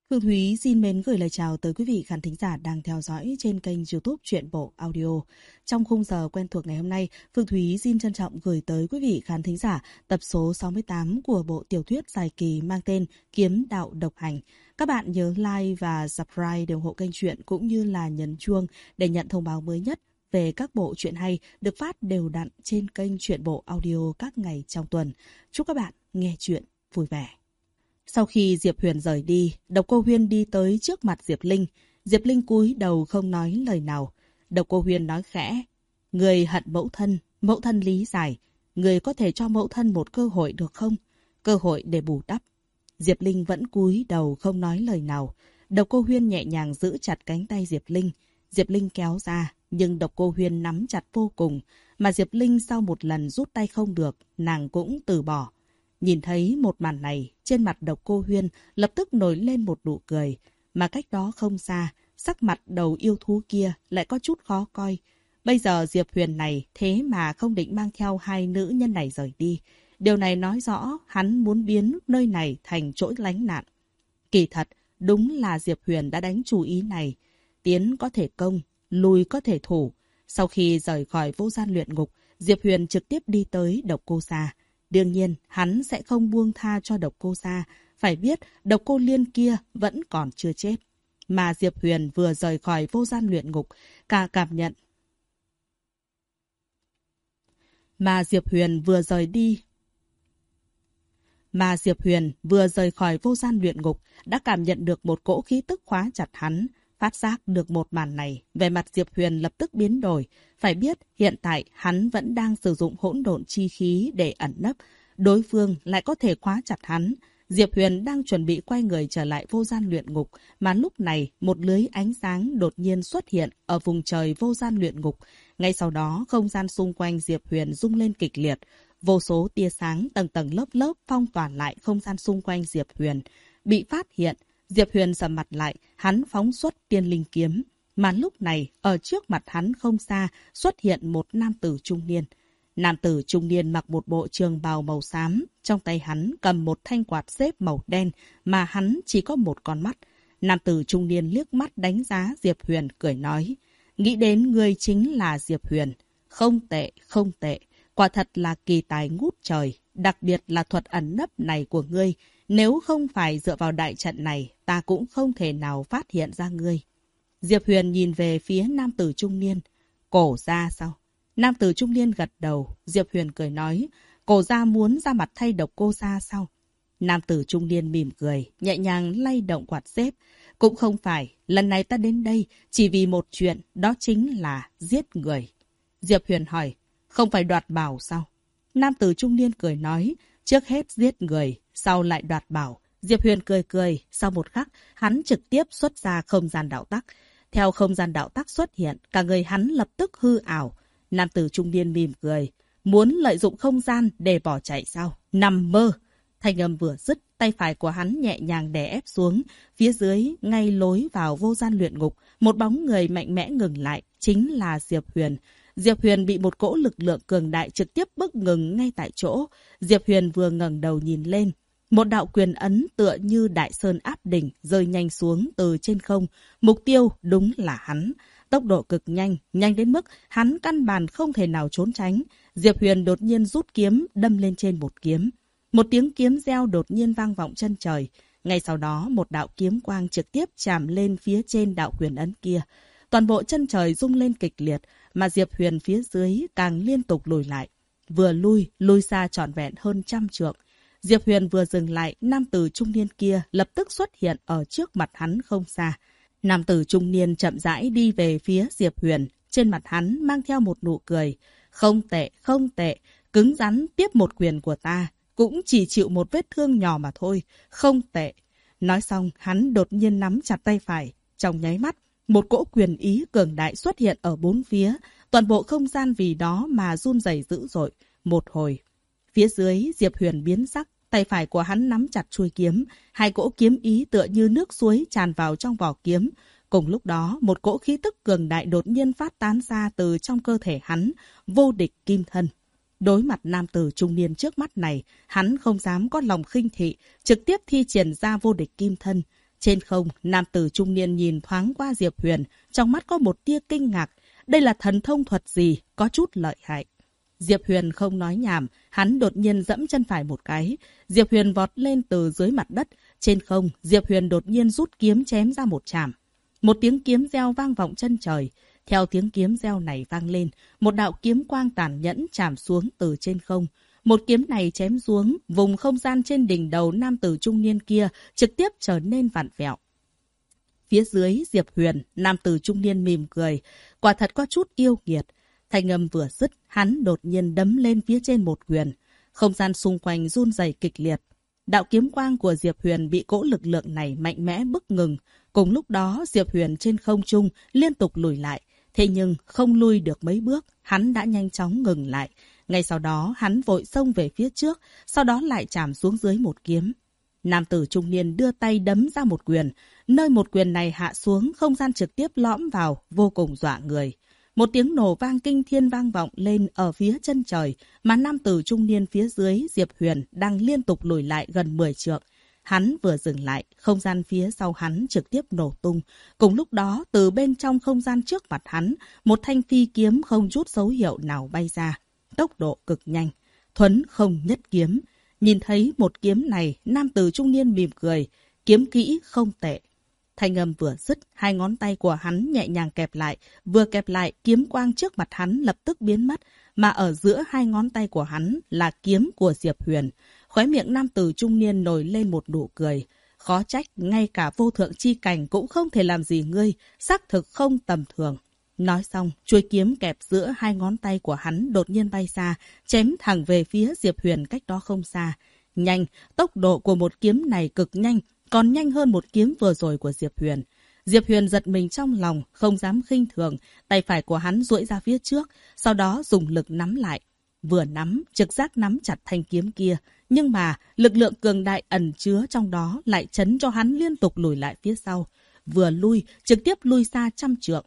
Phương Thúy xin mến gửi lời chào tới quý vị khán thính giả đang theo dõi trên kênh YouTube Truyện Bộ Audio. Trong khung giờ quen thuộc ngày hôm nay, Phương Thúy xin trân trọng gửi tới quý vị khán thính giả tập số 68 của bộ tiểu thuyết dài kỳ mang tên Kiếm Đạo Độc Hành. Các bạn nhớ like và subscribe để ủng hộ kênh truyện cũng như là nhấn chuông để nhận thông báo mới nhất về các bộ truyện hay được phát đều đặn trên kênh Truyện Bộ Audio các ngày trong tuần. Chúc các bạn nghe truyện vui vẻ. Sau khi Diệp Huyền rời đi, Độc Cô Huyên đi tới trước mặt Diệp Linh. Diệp Linh cúi đầu không nói lời nào. Độc Cô Huyên nói khẽ: "Người hận mẫu thân lý giải. Người có thể cho mẫu thân một cơ hội được không? Cơ hội để bù đắp." Diệp Linh vẫn cúi đầu không nói lời nào. Độc Cô Huyên nhẹ nhàng giữ chặt cánh tay Diệp Linh. Diệp Linh kéo ra, nhưng Độc Cô Huyên nắm chặt vô cùng. Mà Diệp Linh sau một lần rút tay không được, nàng cũng từ bỏ. Nhìn thấy một màn này, trên mặt Độc Cô Huyên lập tức nổi lên một nụ cười. Mà cách đó không xa, sắc mặt đầu yêu thú kia lại có chút khó coi. Bây giờ Diệp Huyền này thế mà không định mang theo hai nữ nhân này rời đi. Điều này nói rõ hắn muốn biến nơi này thành chỗ lánh nạn. Kỳ thật, đúng là Diệp Huyền đã đánh chủ ý này. Tiến có thể công, lùi có thể thủ. Sau khi rời khỏi vô gian luyện ngục, Diệp Huyền trực tiếp đi tới Độc Cô Sa. Đương nhiên, hắn sẽ không buông tha cho Độc Cô Sa. Phải biết, Độc Cô Liên kia vẫn còn chưa chết. Mà Diệp Huyền vừa rời khỏi vô gian luyện ngục, cả cảm nhận. Mà Diệp Huyền vừa rời khỏi vô gian luyện ngục, đã cảm nhận được một cỗ khí tức khóa chặt hắn. Phát giác được một màn này, vẻ mặt Diệp Huyền lập tức biến đổi. Phải biết, hiện tại hắn vẫn đang sử dụng hỗn độn chi khí để ẩn nấp. Đối phương lại có thể khóa chặt hắn. Diệp Huyền đang chuẩn bị quay người trở lại vô gian luyện ngục, mà lúc này một lưới ánh sáng đột nhiên xuất hiện ở vùng trời vô gian luyện ngục. Ngay sau đó, không gian xung quanh Diệp Huyền rung lên kịch liệt. Vô số tia sáng tầng tầng lớp lớp phong tỏa lại không gian xung quanh Diệp Huyền. Bị phát hiện, Diệp Huyền sầm mặt lại, hắn phóng xuất tiên linh kiếm. Mà lúc này, ở trước mặt hắn không xa, xuất hiện một nam tử trung niên. Nam tử trung niên mặc một bộ trường bào màu xám, trong tay hắn cầm một thanh quạt xếp màu đen, mà hắn chỉ có một con mắt. Nam tử trung niên liếc mắt đánh giá Diệp Huyền, cười nói: "Nghĩ đến ngươi chính là Diệp Huyền. Không tệ, không tệ. Quả thật là kỳ tài ngút trời, đặc biệt là thuật ẩn nấp này của ngươi. Nếu không phải dựa vào đại trận này, ta cũng không thể nào phát hiện ra ngươi." Diệp Huyền nhìn về phía nam tử trung niên. "Cổ gia sao?" Nam tử trung niên gật đầu. Diệp Huyền cười nói: "Cổ gia muốn ra mặt thay Độc Cô gia sao?" Nam tử trung niên mỉm cười, nhẹ nhàng lay động quạt xếp. "Cũng không phải, lần này ta đến đây chỉ vì một chuyện, đó chính là giết người." Diệp Huyền hỏi: "Không phải đoạt bảo sao?" Nam tử trung niên cười nói: "Trước hết giết người, sau lại đoạt bảo." Diệp Huyền cười cười, sau một khắc, hắn trực tiếp xuất ra không gian đạo tắc. Theo không gian đạo tắc xuất hiện, cả người hắn lập tức hư ảo. Nam tử trung niên mỉm cười: "Muốn lợi dụng không gian để bỏ chạy sao? Nằm mơ!" Thanh âm vừa dứt, tay phải của hắn nhẹ nhàng đè ép xuống. Phía dưới, ngay lối vào vô gian luyện ngục, một bóng người mạnh mẽ ngừng lại, chính là Diệp Huyền. Diệp Huyền bị một cỗ lực lượng cường đại trực tiếp bức ngừng ngay tại chỗ. Diệp Huyền vừa ngẩng đầu nhìn lên. Một đạo quyền ấn tựa như đại sơn áp đỉnh rơi nhanh xuống từ trên không. Mục tiêu đúng là hắn. Tốc độ cực nhanh, nhanh đến mức hắn căn bản không thể nào trốn tránh. Diệp Huyền đột nhiên rút kiếm, đâm lên trên một kiếm. Một tiếng kiếm reo đột nhiên vang vọng chân trời. Ngay sau đó, một đạo kiếm quang trực tiếp chạm lên phía trên đạo quyền ấn kia. Toàn bộ chân trời rung lên kịch liệt, mà Diệp Huyền phía dưới càng liên tục lùi lại. Vừa lui xa trọn vẹn hơn 100 trượng. Diệp Huyền vừa dừng lại, nam tử trung niên kia lập tức xuất hiện ở trước mặt hắn không xa. Nam tử trung niên chậm rãi đi về phía Diệp Huyền, trên mặt hắn mang theo một nụ cười. "Không tệ, không tệ, cứng rắn tiếp một quyền của ta, cũng chỉ chịu một vết thương nhỏ mà thôi, không tệ." Nói xong, hắn đột nhiên nắm chặt tay phải. Trong nháy mắt, một cỗ quyền ý cường đại xuất hiện ở bốn phía, toàn bộ không gian vì đó mà run rẩy dữ dội. Một hồi, phía dưới Diệp Huyền biến sắc, tay phải của hắn nắm chặt chuôi kiếm, hai cỗ kiếm ý tựa như nước suối tràn vào trong vỏ kiếm. Cùng lúc đó, một cỗ khí tức cường đại đột nhiên phát tán ra từ trong cơ thể hắn, vô địch kim thân. Đối mặt nam tử trung niên trước mắt này, hắn không dám có lòng khinh thị, trực tiếp thi triển ra vô địch kim thân. Trên không, nam tử trung niên nhìn thoáng qua Diệp Huyền, trong mắt có một tia kinh ngạc. Đây là thần thông thuật gì, có chút lợi hại. Diệp Huyền không nói nhảm, hắn đột nhiên dẫm chân phải một cái. Diệp Huyền vọt lên từ dưới mặt đất. Trên không, Diệp Huyền đột nhiên rút kiếm chém ra một chạm. Một tiếng kiếm reo vang vọng chân trời. Theo tiếng kiếm reo này vang lên, một đạo kiếm quang tàn nhẫn chạm xuống từ trên không. Một kiếm này chém xuống, vùng không gian trên đỉnh đầu nam tử trung niên kia trực tiếp trở nên vặn vẹo. Phía dưới Diệp Huyền, nam tử trung niên mỉm cười, quả thật có chút yêu nghiệt. Thanh âm vừa dứt, hắn đột nhiên đấm lên phía trên một quyền. Không gian xung quanh run rẩy kịch liệt. Đạo kiếm quang của Diệp Huyền bị cỗ lực lượng này mạnh mẽ bức ngừng. Cùng lúc đó, Diệp Huyền trên không trung liên tục lùi lại. Thế nhưng không lui được mấy bước, hắn đã nhanh chóng ngừng lại. Ngay sau đó, hắn vội xông về phía trước, sau đó lại chạm xuống dưới một kiếm. Nam tử trung niên đưa tay đấm ra một quyền. Nơi một quyền này hạ xuống, không gian trực tiếp lõm vào, vô cùng dọa người. Một tiếng nổ vang kinh thiên vang vọng lên ở phía chân trời, mà nam tử trung niên phía dưới Diệp Huyền đang liên tục lùi lại gần 10 trượng. Hắn vừa dừng lại, không gian phía sau hắn trực tiếp nổ tung. Cùng lúc đó, từ bên trong không gian trước mặt hắn, một thanh phi kiếm không chút dấu hiệu nào bay ra. Tốc độ cực nhanh, thuấn không nhất kiếm. Nhìn thấy một kiếm này, nam tử trung niên mỉm cười, kiếm kỹ không tệ. Thanh âm vừa dứt, hai ngón tay của hắn nhẹ nhàng kẹp lại, vừa kẹp lại, kiếm quang trước mặt hắn lập tức biến mất, mà ở giữa hai ngón tay của hắn là kiếm của Diệp Huyền. Khóe miệng nam tử trung niên nổi lên một nụ cười. Khó trách, ngay cả vô thượng chi cảnh cũng không thể làm gì ngươi, xác thực không tầm thường. Nói xong, chuôi kiếm kẹp giữa hai ngón tay của hắn đột nhiên bay ra, chém thẳng về phía Diệp Huyền cách đó không xa. Nhanh, tốc độ của một kiếm này cực nhanh, còn nhanh hơn một kiếm vừa rồi của Diệp Huyền. Diệp Huyền giật mình trong lòng, không dám khinh thường, tay phải của hắn duỗi ra phía trước, sau đó dùng lực nắm lại. Vừa nắm, trực giác nắm chặt thanh kiếm kia, nhưng mà lực lượng cường đại ẩn chứa trong đó lại chấn cho hắn liên tục lùi lại phía sau. Vừa lui, trực tiếp lui xa 100 trượng.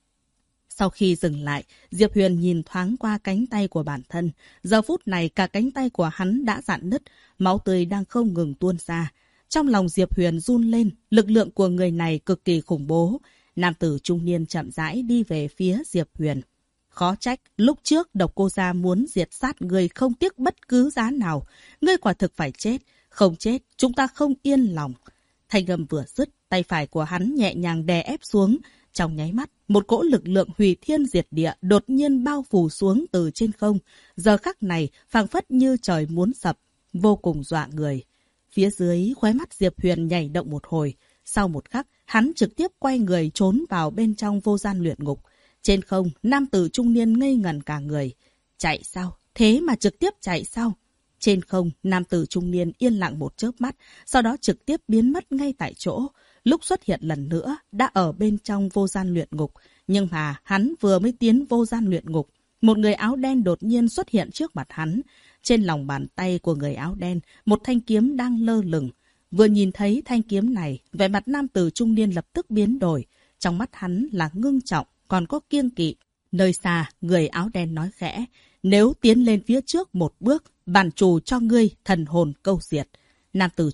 Sau khi dừng lại, Diệp Huyền nhìn thoáng qua cánh tay của bản thân. Giờ phút này cả cánh tay của hắn đã rạn nứt, máu tươi đang không ngừng tuôn ra. Trong lòng Diệp Huyền run lên, lực lượng của người này cực kỳ khủng bố. Nam tử trung niên chậm rãi đi về phía Diệp Huyền. Khó trách, lúc trước Độc Cô Gia muốn diệt sát người không tiếc bất cứ giá nào. Ngươi quả thực phải chết, không chết, chúng ta không yên lòng. Thanh âm vừa dứt, tay phải của hắn nhẹ nhàng đè ép xuống. Trong nháy mắt, một cỗ lực lượng hủy thiên diệt địa đột nhiên bao phủ xuống từ trên không. Giờ khắc này, phảng phất như trời muốn sập, vô cùng dọa người. Phía dưới, khóe mắt Diệp Huyền nhảy động một hồi. Sau một khắc, hắn trực tiếp quay người trốn vào bên trong vô gian luyện ngục. Trên không, nam tử trung niên ngây ngẩn cả người. Chạy sao? Thế mà trực tiếp chạy sao? Trên không, nam tử trung niên yên lặng một chớp mắt, sau đó trực tiếp biến mất ngay tại chỗ. Lúc xuất hiện lần nữa, đã ở bên trong vô gian luyện ngục. Nhưng mà hắn vừa mới tiến vô gian luyện ngục, một người áo đen đột nhiên xuất hiện trước mặt hắn. Trên lòng bàn tay của người áo đen, một thanh kiếm đang lơ lửng. Vừa nhìn thấy thanh kiếm này, vẻ mặt nam tử trung niên lập tức biến đổi. Trong mắt hắn là ngưng trọng, còn có kiêng kỵ. Nơi xa, người áo đen nói khẽ, nếu tiến lên phía trước một bước, bản chủ cho ngươi thần hồn câu diệt. Nam tử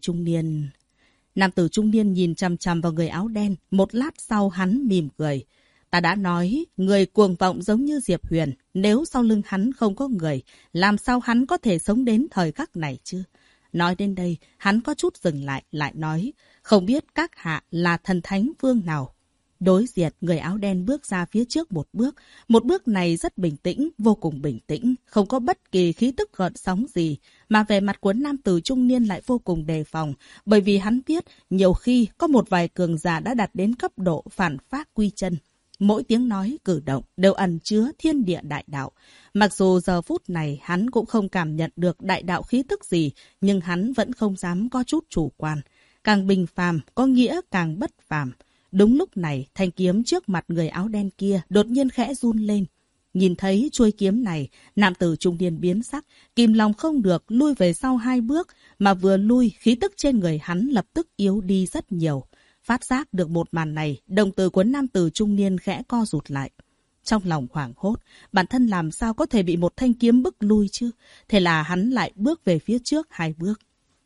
trung niên nhìn chằm chằm vào người áo đen, một lát sau hắn mỉm cười. Ta đã nói, người cuồng vọng giống như Diệp Huyền, nếu sau lưng hắn không có người, làm sao hắn có thể sống đến thời khắc này chứ? Nói đến đây, hắn có chút dừng lại, lại nói, không biết các hạ là thần thánh vương nào. Đối diện, người áo đen bước ra phía trước một bước này rất bình tĩnh, vô cùng bình tĩnh, không có bất kỳ khí tức gợn sóng gì, mà vẻ mặt của nam tử trung niên lại vô cùng đề phòng, bởi vì hắn biết nhiều khi có một vài cường giả đã đạt đến cấp độ phản phác quy chân. Mỗi tiếng nói, cử động đều ẩn chứa thiên địa đại đạo. Mặc dù giờ phút này hắn cũng không cảm nhận được đại đạo khí tức gì, nhưng hắn vẫn không dám có chút chủ quan. Càng bình phàm có nghĩa càng bất phàm. Đúng lúc này, thanh kiếm trước mặt người áo đen kia đột nhiên khẽ run lên. Nhìn thấy chuôi kiếm này, nam tử trung niên biến sắc, kìm lòng không được lui về sau 2 bước, mà vừa lui, khí tức trên người hắn lập tức yếu đi rất nhiều. Phát giác được một màn này, đồng tử của nam tử trung niên khẽ co rụt lại. Trong lòng hoảng hốt, bản thân làm sao có thể bị một thanh kiếm bức lui chứ? Thế là hắn lại bước về phía trước 2 bước.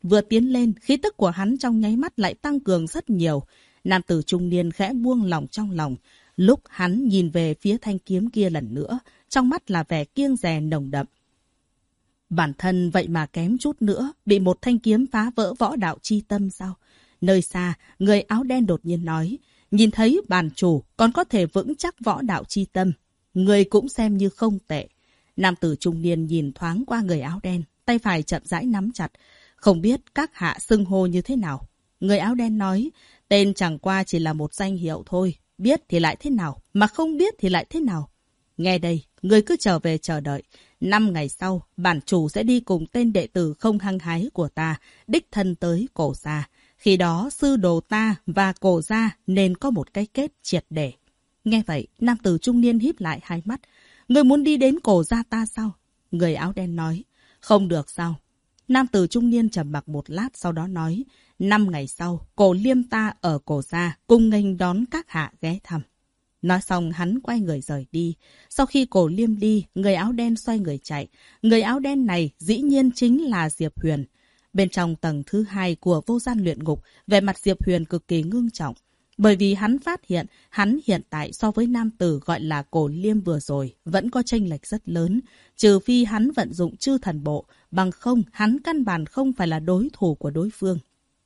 Vừa tiến lên, khí tức của hắn trong nháy mắt lại tăng cường rất nhiều. Nam tử trung niên khẽ buông lòng trong lòng. Lúc hắn nhìn về phía thanh kiếm kia lần nữa, trong mắt là vẻ kiêng dè nồng đậm. Bản thân vậy mà kém chút nữa, bị một thanh kiếm phá vỡ võ đạo chi tâm sao? Nơi xa, người áo đen đột nhiên nói, nhìn thấy bản chủ còn có thể vững chắc võ đạo chi tâm. Người cũng xem như không tệ. Nam tử trung niên nhìn thoáng qua người áo đen, tay phải chậm rãi nắm chặt. Không biết các hạ xưng hô như thế nào? Người áo đen nói, tên chẳng qua chỉ là một danh hiệu thôi. Biết thì lại thế nào, mà không biết thì lại thế nào? Nghe đây, người cứ trở về chờ đợi. 5 ngày sau, bản chủ sẽ đi cùng tên đệ tử không hăng hái của ta, đích thân tới cổ gia. Khi đó, sư đồ ta và cổ gia nên có một cái kết triệt để. Nghe vậy, nam tử trung niên híp lại hai mắt. Người muốn đi đến cổ gia ta sao? Người áo đen nói. Không được sao? Nam tử trung niên trầm mặc một lát sau đó nói. 5 ngày sau, cổ liêm ta ở cổ gia cùng nghênh đón các hạ ghé thăm. Nói xong hắn quay người rời đi. Sau khi cổ liêm đi, người áo đen xoay người chạy. Người áo đen này dĩ nhiên chính là Diệp Huyền. Bên trong tầng thứ 2 của vô gian luyện ngục, vẻ mặt Diệp Huyền cực kỳ ngưng trọng. Bởi vì hắn phát hiện, hắn hiện tại so với nam tử gọi là cổ liêm vừa rồi, vẫn có chênh lệch rất lớn. Trừ phi hắn vận dụng chư thần bộ, bằng không hắn căn bản không phải là đối thủ của đối phương.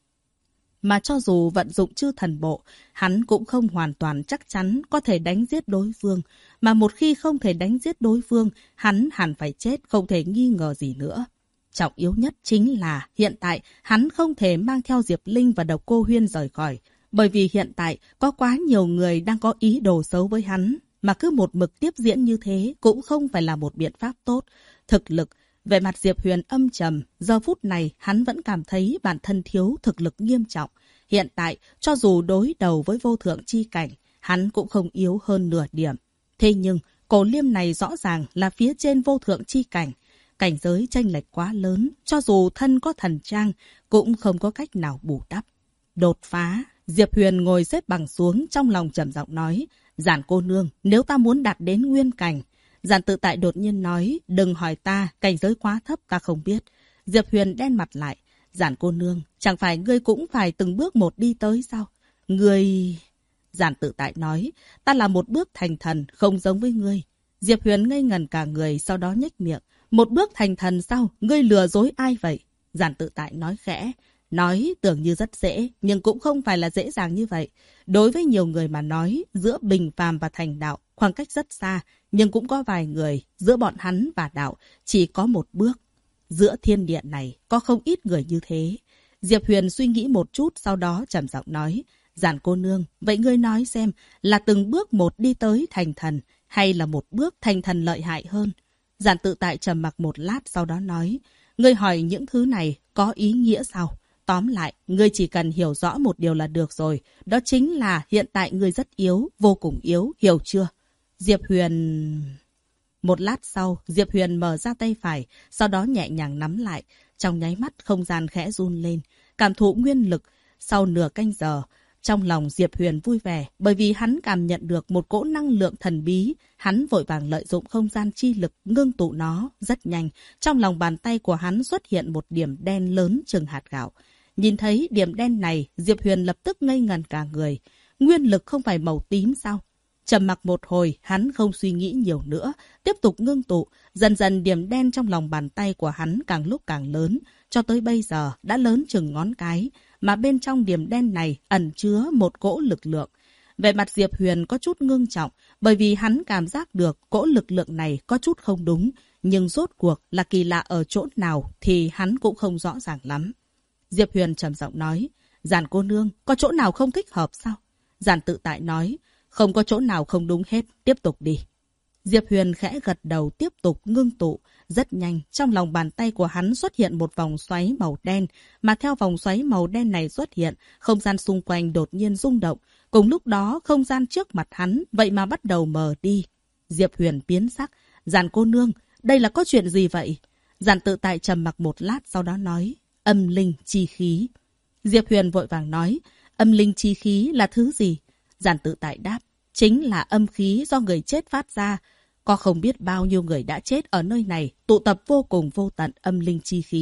Mà cho dù vận dụng chư thần bộ, hắn cũng không hoàn toàn chắc chắn có thể đánh giết đối phương. Mà một khi không thể đánh giết đối phương, hắn hẳn phải chết không thể nghi ngờ gì nữa. Trọng yếu nhất chính là hiện tại hắn không thể mang theo Diệp Linh và Độc Cô Huyên rời khỏi. Bởi vì hiện tại có quá nhiều người đang có ý đồ xấu với hắn. Mà cứ một mực tiếp diễn như thế cũng không phải là một biện pháp tốt. Thực lực, về mặt Diệp Huyền âm trầm, giờ phút này hắn vẫn cảm thấy bản thân thiếu thực lực nghiêm trọng. Hiện tại, cho dù đối đầu với vô thượng chi cảnh, hắn cũng không yếu hơn nửa điểm. Thế nhưng, cổ liêm này rõ ràng là phía trên vô thượng chi cảnh. Cảnh giới chênh lệch quá lớn, cho dù thân có thần trang, cũng không có cách nào bù đắp. Đột phá, Diệp Huyền ngồi xếp bằng xuống trong lòng trầm giọng nói, Giản cô nương, nếu ta muốn đạt đến nguyên cảnh. Giản tự tại đột nhiên nói, đừng hỏi ta, cảnh giới quá thấp ta không biết. Diệp Huyền đen mặt lại, Giản cô nương, chẳng phải ngươi cũng phải từng bước một đi tới sao? Ngươi... Giản tự tại nói, ta là một bước thành thần, không giống với ngươi. Diệp Huyền ngây ngẩn cả người, sau đó nhếch miệng. Một bước thành thần sao? Ngươi lừa dối ai vậy? Giản tự tại nói khẽ. Nói tưởng như rất dễ, nhưng cũng không phải là dễ dàng như vậy. Đối với nhiều người mà nói, giữa bình phàm và thành đạo, khoảng cách rất xa, nhưng cũng có vài người, giữa bọn hắn và đạo, chỉ có một bước. Giữa thiên địa này, có không ít người như thế. Diệp Huyền suy nghĩ một chút, sau đó trầm giọng nói, Giản cô nương, vậy ngươi nói xem, là từng bước một đi tới thành thần, hay là một bước thành thần lợi hại hơn? Giản tự tại trầm mặc một lát, sau đó nói, ngươi hỏi những thứ này có ý nghĩa sao? Tóm lại, ngươi chỉ cần hiểu rõ một điều là được rồi. Đó chính là hiện tại ngươi rất yếu, vô cùng yếu, hiểu chưa? Diệp Huyền... Một lát sau, Diệp Huyền mở ra tay phải, sau đó nhẹ nhàng nắm lại. Trong nháy mắt, không gian khẽ run lên. Cảm thụ nguyên lực. Sau nửa canh giờ, trong lòng Diệp Huyền vui vẻ, bởi vì hắn cảm nhận được một cỗ năng lượng thần bí. Hắn vội vàng lợi dụng không gian chi lực, ngưng tụ nó rất nhanh. Trong lòng bàn tay của hắn xuất hiện một điểm đen lớn chừng hạt gạo. Nhìn thấy điểm đen này, Diệp Huyền lập tức ngây ngẩn cả người. Nguyên lực không phải màu tím sao? Trầm mặc một hồi, hắn không suy nghĩ nhiều nữa, tiếp tục ngưng tụ. Dần dần điểm đen trong lòng bàn tay của hắn càng lúc càng lớn, cho tới bây giờ đã lớn chừng ngón cái, mà bên trong điểm đen này ẩn chứa một cỗ lực lượng. Về mặt Diệp Huyền có chút ngưng trọng, bởi vì hắn cảm giác được cỗ lực lượng này có chút không đúng, nhưng rốt cuộc là kỳ lạ ở chỗ nào thì hắn cũng không rõ ràng lắm. Diệp Huyền trầm giọng nói, Giản cô nương, có chỗ nào không thích hợp sao? Giản tự tại nói, không có chỗ nào không đúng hết, tiếp tục đi. Diệp Huyền khẽ gật đầu tiếp tục ngưng tụ. Rất nhanh, trong lòng bàn tay của hắn xuất hiện một vòng xoáy màu đen, mà theo vòng xoáy màu đen này xuất hiện, không gian xung quanh đột nhiên rung động. Cùng lúc đó, không gian trước mặt hắn vậy mà bắt đầu mờ đi. Diệp Huyền biến sắc, Giản cô nương, đây là có chuyện gì vậy? Giản tự tại trầm mặc một lát sau đó nói, âm linh chi khí. Diệp Huyền vội vàng nói, âm linh chi khí là thứ gì? Giản tự tại đáp, chính là âm khí do người chết phát ra. Có không biết bao nhiêu người đã chết ở nơi này, tụ tập vô cùng vô tận âm linh chi khí.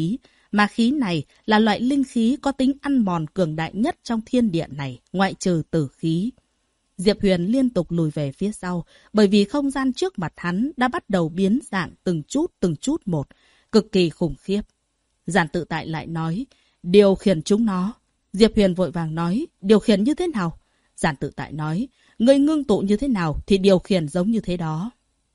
Mà khí này là loại linh khí có tính ăn mòn cường đại nhất trong thiên địa này, ngoại trừ tử khí. Diệp Huyền liên tục lùi về phía sau, bởi vì không gian trước mặt hắn đã bắt đầu biến dạng từng chút một, cực kỳ khủng khiếp. Giản Tự Tại lại nói, điều khiển chúng nó. Diệp Huyền vội vàng nói, điều khiển như thế nào? Giản Tự Tại nói, người ngưng tụ như thế nào thì điều khiển giống như thế đó.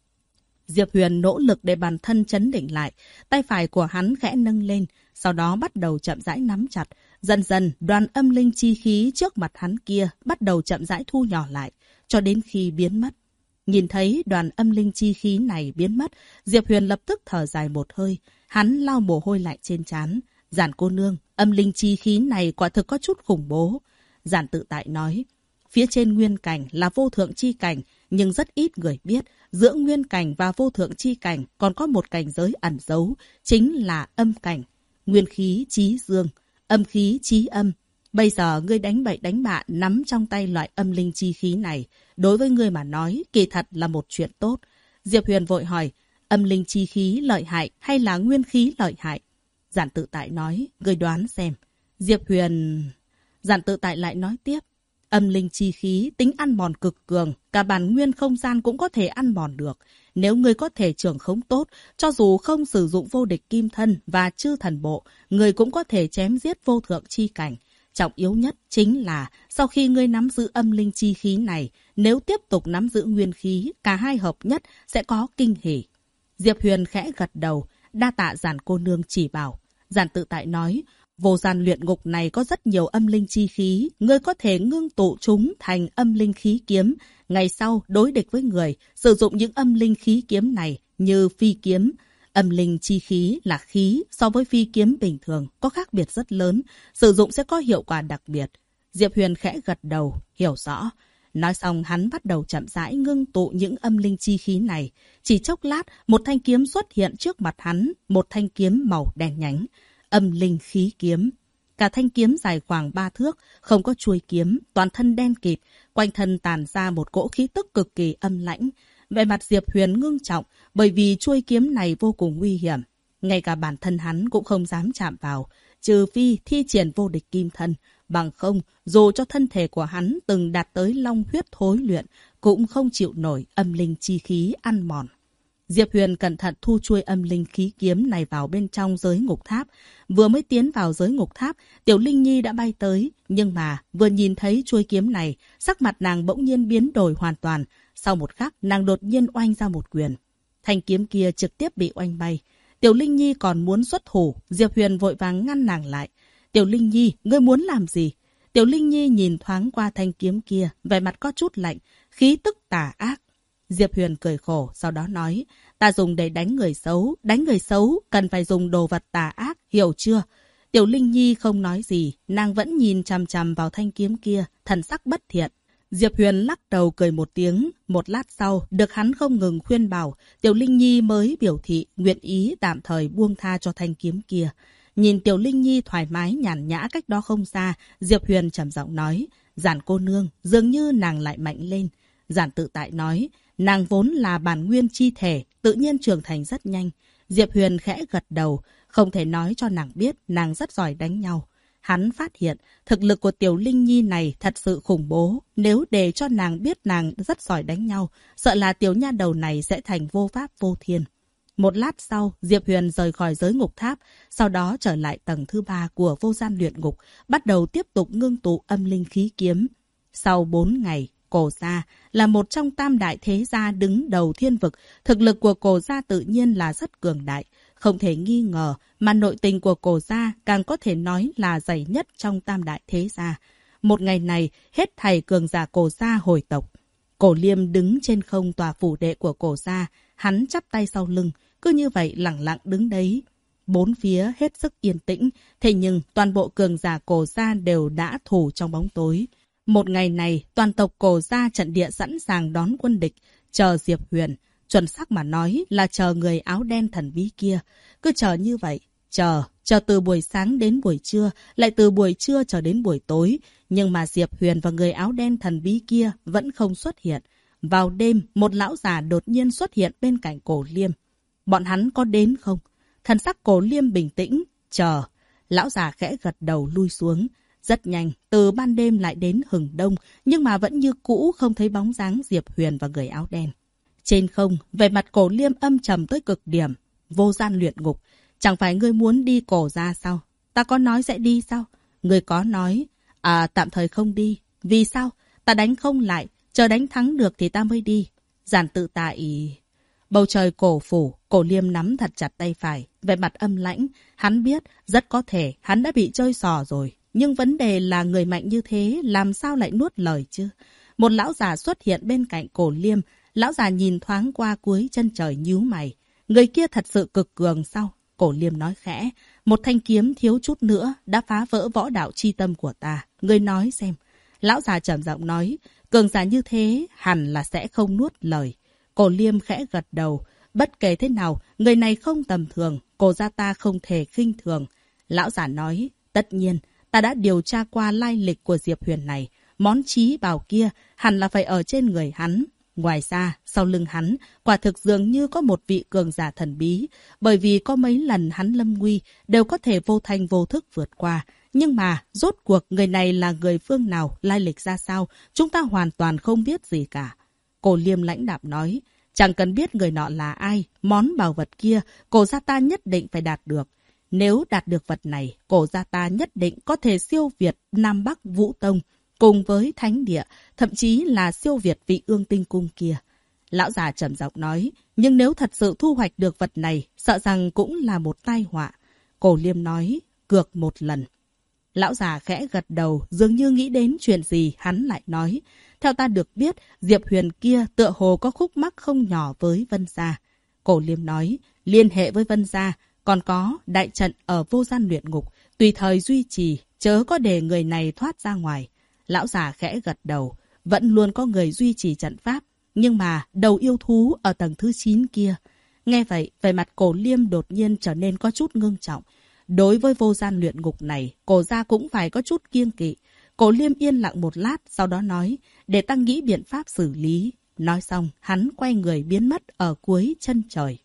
Diệp Huyền nỗ lực để bản thân trấn định lại, tay phải của hắn khẽ nâng lên, sau đó bắt đầu chậm rãi nắm chặt. Dần dần, đoàn âm linh chi khí trước mặt hắn kia bắt đầu chậm rãi thu nhỏ lại, cho đến khi biến mất. Nhìn thấy đoàn âm linh chi khí này biến mất, Diệp Huyền lập tức thở dài một hơi, hắn lau mồ hôi lạnh trên trán. Giản cô nương, âm linh chi khí này quả thực có chút khủng bố. Giản Tự Tại nói, phía trên nguyên cảnh là vô thượng chi cảnh, nhưng rất ít người biết, giữa nguyên cảnh và vô thượng chi cảnh còn có một cảnh giới ẩn giấu, chính là âm cảnh. Nguyên khí chí dương, âm khí chí âm. Bây giờ ngươi đánh bậy đánh bạ nắm trong tay loại âm linh chi khí này, đối với ngươi mà nói kỳ thật là một chuyện tốt. Diệp Huyền vội hỏi, âm linh chi khí lợi hại hay là nguyên khí lợi hại? Giản Tự Tại nói, ngươi đoán xem. Diệp Huyền... Giản Tự Tại lại nói tiếp, âm linh chi khí tính ăn mòn cực cường, cả bản nguyên không gian cũng có thể ăn mòn được. Nếu ngươi có thể trưởng khống tốt, cho dù không sử dụng vô địch kim thân và chư thần bộ, ngươi cũng có thể chém giết vô thượng chi cảnh. Trọng yếu nhất chính là sau khi ngươi nắm giữ âm linh chi khí này, nếu tiếp tục nắm giữ nguyên khí, cả hai hợp nhất sẽ có kinh hỉ. Diệp Huyền khẽ gật đầu, đa tạ Giản cô nương chỉ bảo. Giản Tự Tại nói, vô gian luyện ngục này có rất nhiều âm linh chi khí, ngươi có thể ngưng tụ chúng thành âm linh khí kiếm. Ngày sau đối địch với người, sử dụng những âm linh khí kiếm này như phi kiếm. Âm linh chi khí là khí, so với phi kiếm bình thường có khác biệt rất lớn, sử dụng sẽ có hiệu quả đặc biệt. Diệp Huyền khẽ gật đầu, hiểu rõ. Nói xong hắn bắt đầu chậm rãi ngưng tụ những âm linh chi khí này. Chỉ chốc lát, một thanh kiếm xuất hiện trước mặt hắn, một thanh kiếm màu đen nhánh. Âm linh khí kiếm. Cả thanh kiếm dài khoảng 3 thước, không có chuôi kiếm, toàn thân đen kịt, quanh thân tàn ra một cỗ khí tức cực kỳ âm lãnh. Vẻ mặt Diệp Huyền ngưng trọng, bởi vì chuôi kiếm này vô cùng nguy hiểm. Ngay cả bản thân hắn cũng không dám chạm vào, trừ phi thi triển vô địch kim thân. Bằng không, dù cho thân thể của hắn từng đạt tới long huyết thối luyện, cũng không chịu nổi âm linh chi khí ăn mòn. Diệp Huyền cẩn thận thu chuôi âm linh khí kiếm này vào bên trong giới ngục tháp. Vừa mới tiến vào giới ngục tháp, Tiểu Linh Nhi đã bay tới. Nhưng mà vừa nhìn thấy chuôi kiếm này, sắc mặt nàng bỗng nhiên biến đổi hoàn toàn. Sau một khắc, nàng đột nhiên oanh ra một quyền. Thanh kiếm kia trực tiếp bị oanh bay. Tiểu Linh Nhi còn muốn xuất thủ, Diệp Huyền vội vàng ngăn nàng lại. Tiểu Linh Nhi, ngươi muốn làm gì? Tiểu Linh Nhi nhìn thoáng qua thanh kiếm kia, vẻ mặt có chút lạnh, khí tức tà ác. Diệp Huyền cười khổ, sau đó nói, ta dùng để đánh người xấu cần phải dùng đồ vật tà ác, hiểu chưa? Tiểu Linh Nhi không nói gì, nàng vẫn nhìn chằm chằm vào thanh kiếm kia, thần sắc bất thiện. Diệp Huyền lắc đầu cười một tiếng, một lát sau, được hắn không ngừng khuyên bảo, Tiểu Linh Nhi mới biểu thị nguyện ý tạm thời buông tha cho thanh kiếm kia. Nhìn Tiểu Linh Nhi thoải mái nhàn nhã cách đó không xa, Diệp Huyền trầm giọng nói, Giản cô nương, dường như nàng lại mạnh lên. Giản Tự Tại nói, nàng vốn là bản nguyên chi thể, tự nhiên trưởng thành rất nhanh. Diệp Huyền khẽ gật đầu, không thể nói cho nàng biết nàng rất giỏi đánh nhau. Hắn phát hiện thực lực của Tiểu Linh Nhi này thật sự khủng bố. Nếu để cho nàng biết nàng rất giỏi đánh nhau, sợ là tiểu nha đầu này sẽ thành vô pháp vô thiên. Một lát sau, Diệp Huyền rời khỏi giới ngục tháp, sau đó trở lại tầng thứ 3 của vô gian luyện ngục, bắt đầu tiếp tục ngưng tụ âm linh khí kiếm. Sau 4 ngày, Cổ gia là một trong tam đại thế gia đứng đầu thiên vực, thực lực của Cổ gia tự nhiên là rất cường đại, không thể nghi ngờ, mà nội tình của Cổ gia càng có thể nói là dày nhất trong tam đại thế gia. Một ngày này, hết thảy cường giả Cổ gia hồi tộc. Cổ Liêm đứng trên không tòa phủ đệ của Cổ gia, hắn chắp tay sau lưng, cứ như vậy lẳng lặng đứng đấy. Bốn phía hết sức yên tĩnh, thế nhưng toàn bộ cường giả Cổ gia đều đã thủ trong bóng tối. Một ngày này, toàn tộc Cổ gia trận địa sẵn sàng đón quân địch, chờ Diệp Huyền. Chuẩn xác mà nói là chờ người áo đen thần bí kia. Cứ chờ như vậy, chờ từ buổi sáng đến buổi trưa, lại từ buổi trưa chờ đến buổi tối. Nhưng mà Diệp Huyền và người áo đen thần bí kia vẫn không xuất hiện. Vào đêm, một lão già đột nhiên xuất hiện bên cạnh Cổ Liêm. Bọn hắn có đến không? Thần sắc Cổ Liêm bình tĩnh, Chờ. Lão già khẽ gật đầu lui xuống. Rất nhanh, từ ban đêm lại đến hừng đông, nhưng mà vẫn như cũ không thấy bóng dáng Diệp Huyền và người áo đen. Trên không, vẻ mặt Cổ Liêm âm trầm tới cực điểm. Vô gian luyện ngục. Chẳng phải ngươi muốn đi Cổ gia sao? Ta có nói sẽ đi sao? Ngươi có nói. Tạm thời không đi. Vì sao? Ta đánh không lại. Chờ đánh thắng được thì ta mới đi. Giản tự tại... Bầu trời cổ phủ, Cổ Liêm nắm thật chặt tay phải, vẻ mặt âm lãnh. Hắn biết, rất có thể hắn đã bị chơi xò rồi. Nhưng vấn đề là người mạnh như thế, làm sao lại nuốt lời chứ? Một lão già xuất hiện bên cạnh Cổ Liêm. Lão già nhìn thoáng qua cuối chân trời nhíu mày. Người kia thật sự cực cường sao? Cổ Liêm nói khẽ. Một thanh kiếm thiếu chút nữa đã phá vỡ võ đạo chi tâm của ta. Ngươi nói xem. Lão già trầm giọng nói. Cường giả như thế hẳn là sẽ không nuốt lời. Cổ Liêm khẽ gật đầu. Bất kể thế nào, người này không tầm thường. Cổ gia ta không thể khinh thường. Lão già nói. Tất nhiên, ta đã điều tra qua lai lịch của Diệp Huyền này. Món chí bảo kia hẳn là phải ở trên người hắn. Ngoài ra, sau lưng hắn, quả thực dường như có một vị cường giả thần bí. Bởi vì có mấy lần hắn lâm nguy, đều có thể vô thanh vô thức vượt qua. Nhưng mà, rốt cuộc người này là người phương nào, lai lịch ra sao, chúng ta hoàn toàn không biết gì cả. Cổ Liêm lãnh đạm nói, chẳng cần biết người nọ là ai, món bảo vật kia, Cổ gia ta nhất định phải đạt được. Nếu đạt được vật này, Cổ gia ta nhất định có thể siêu việt Nam Bắc Vũ Tông, cùng với Thánh Địa, thậm chí là siêu việt vị Ương Tinh Cung kia. Lão già trầm giọng nói, nhưng nếu thật sự thu hoạch được vật này, sợ rằng cũng là một tai họa. Cổ Liêm nói, cược một lần. Lão già khẽ gật đầu, dường như nghĩ đến chuyện gì, hắn lại nói. Theo ta được biết, Diệp Huyền kia tựa hồ có khúc mắc không nhỏ với Vân Gia. Cổ Liêm nói, liên hệ với Vân Gia, còn có đại trận ở vô gian luyện ngục, tùy thời duy trì, chớ có để người này thoát ra ngoài. Lão già khẽ gật đầu, vẫn luôn có người duy trì trận pháp, nhưng mà đầu yêu thú ở tầng thứ 9 kia. Nghe vậy, vẻ mặt Cổ Liêm đột nhiên trở nên có chút ngưng trọng. Đối với vô gian luyện ngục này, Cổ gia cũng phải có chút kiêng kỵ. Cổ Liêm yên lặng một lát, sau đó nói, để ta nghĩ biện pháp xử lý. Nói xong, hắn quay người biến mất ở cuối chân trời.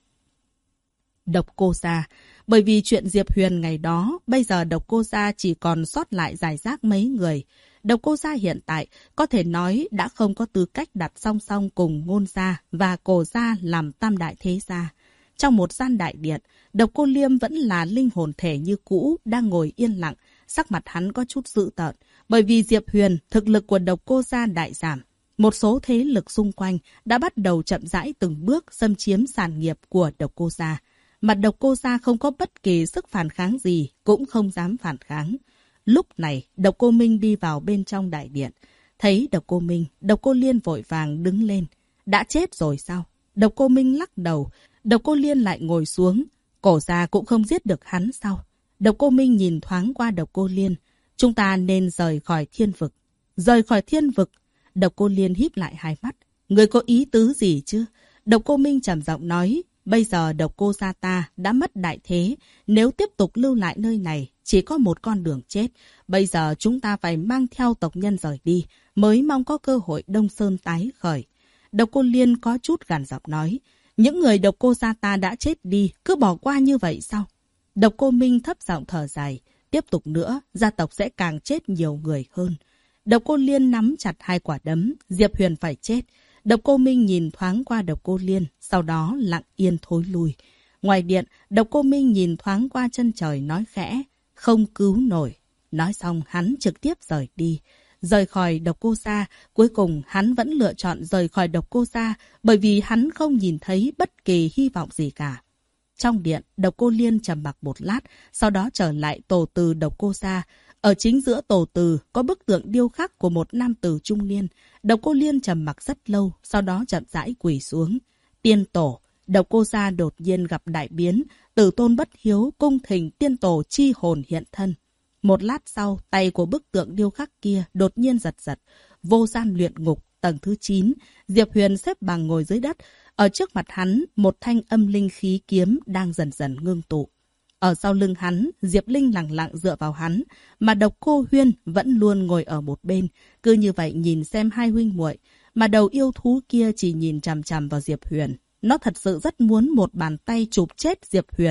Độc Cô gia. Bởi vì chuyện Diệp Huyền ngày đó, bây giờ Độc Cô gia chỉ còn sót lại rải rác mấy người. Độc Cô gia hiện tại có thể nói đã không có tư cách đặt song song cùng Ngôn gia và Cổ gia làm tam đại thế gia. Trong một gian đại điện, Độc Cô Liêm vẫn là linh hồn thể như cũ, đang ngồi yên lặng, sắc mặt hắn có chút dữ tợn. Bởi vì Diệp Huyền, thực lực của Độc Cô gia đại giảm. Một số thế lực xung quanh đã bắt đầu chậm rãi từng bước xâm chiếm sản nghiệp của Độc Cô gia. Mà Độc Cô gia không có bất kỳ sức phản kháng gì, cũng không dám phản kháng. Lúc này, Độc Cô Minh đi vào bên trong đại điện. Thấy Độc Cô Minh, Độc Cô Liên vội vàng đứng lên. Đã chết rồi sao? Độc Cô Minh lắc đầu. Độc Cô Liên lại ngồi xuống. Cổ gia cũng không giết được hắn sao? Độc Cô Minh nhìn thoáng qua Độc Cô Liên. Chúng ta nên rời khỏi thiên vực. Rời khỏi thiên vực? Độc Cô Liên híp lại hai mắt. Người có ý tứ gì chứ? Độc Cô Minh trầm giọng nói. Bây giờ Độc Cô gia ta đã mất đại thế. Nếu tiếp tục lưu lại nơi này, chỉ có một con đường chết. Bây giờ chúng ta phải mang theo tộc nhân rời đi, mới mong có cơ hội Đông Sơn tái khởi. Độc Cô Liên có chút gằn giọng nói. Những người Độc Cô gia ta đã chết đi, cứ bỏ qua như vậy sao? Độc Cô Minh thấp giọng thở dài. Tiếp tục nữa, gia tộc sẽ càng chết nhiều người hơn. Độc Cô Liên nắm chặt hai quả đấm. Diệp Huyền phải chết. Độc Cô Minh nhìn thoáng qua Độc Cô Liên, sau đó lặng yên thối lui. Ngoài điện, Độc Cô Minh nhìn thoáng qua chân trời nói khẽ, không cứu nổi. Nói xong hắn trực tiếp rời đi. Rời khỏi Độc Cô gia, cuối cùng hắn vẫn lựa chọn rời khỏi Độc Cô gia bởi vì hắn không nhìn thấy bất kỳ hy vọng gì cả. Trong điện, Độc Cô Liên trầm mặc một lát, sau đó trở lại tổ từ Độc Cô gia. Ở chính giữa tổ từ có bức tượng điêu khắc của một nam tử trung niên. Độc Cô Liên trầm mặc rất lâu, sau đó chậm rãi quỳ xuống. Tiên tổ. Độc Cô gia đột nhiên gặp đại biến, Tử Tôn bất hiếu cung thỉnh tiên tổ chi hồn hiện thân. Một lát sau, tay của bức tượng điêu khắc kia đột nhiên giật giật. Vô gian luyện ngục, tầng thứ 9, Diệp Huyền xếp bằng ngồi dưới đất. Ở trước mặt hắn, một thanh âm linh khí kiếm đang dần dần ngưng tụ. Ở sau lưng hắn, Diệp Linh lặng lặng dựa vào hắn, mà Độc Cô Huyên vẫn luôn ngồi ở một bên, cứ như vậy nhìn xem hai huynh muội, mà đầu yêu thú kia chỉ nhìn chằm chằm vào Diệp Huyền. Nó thật sự rất muốn một bàn tay chụp chết Diệp Huyền.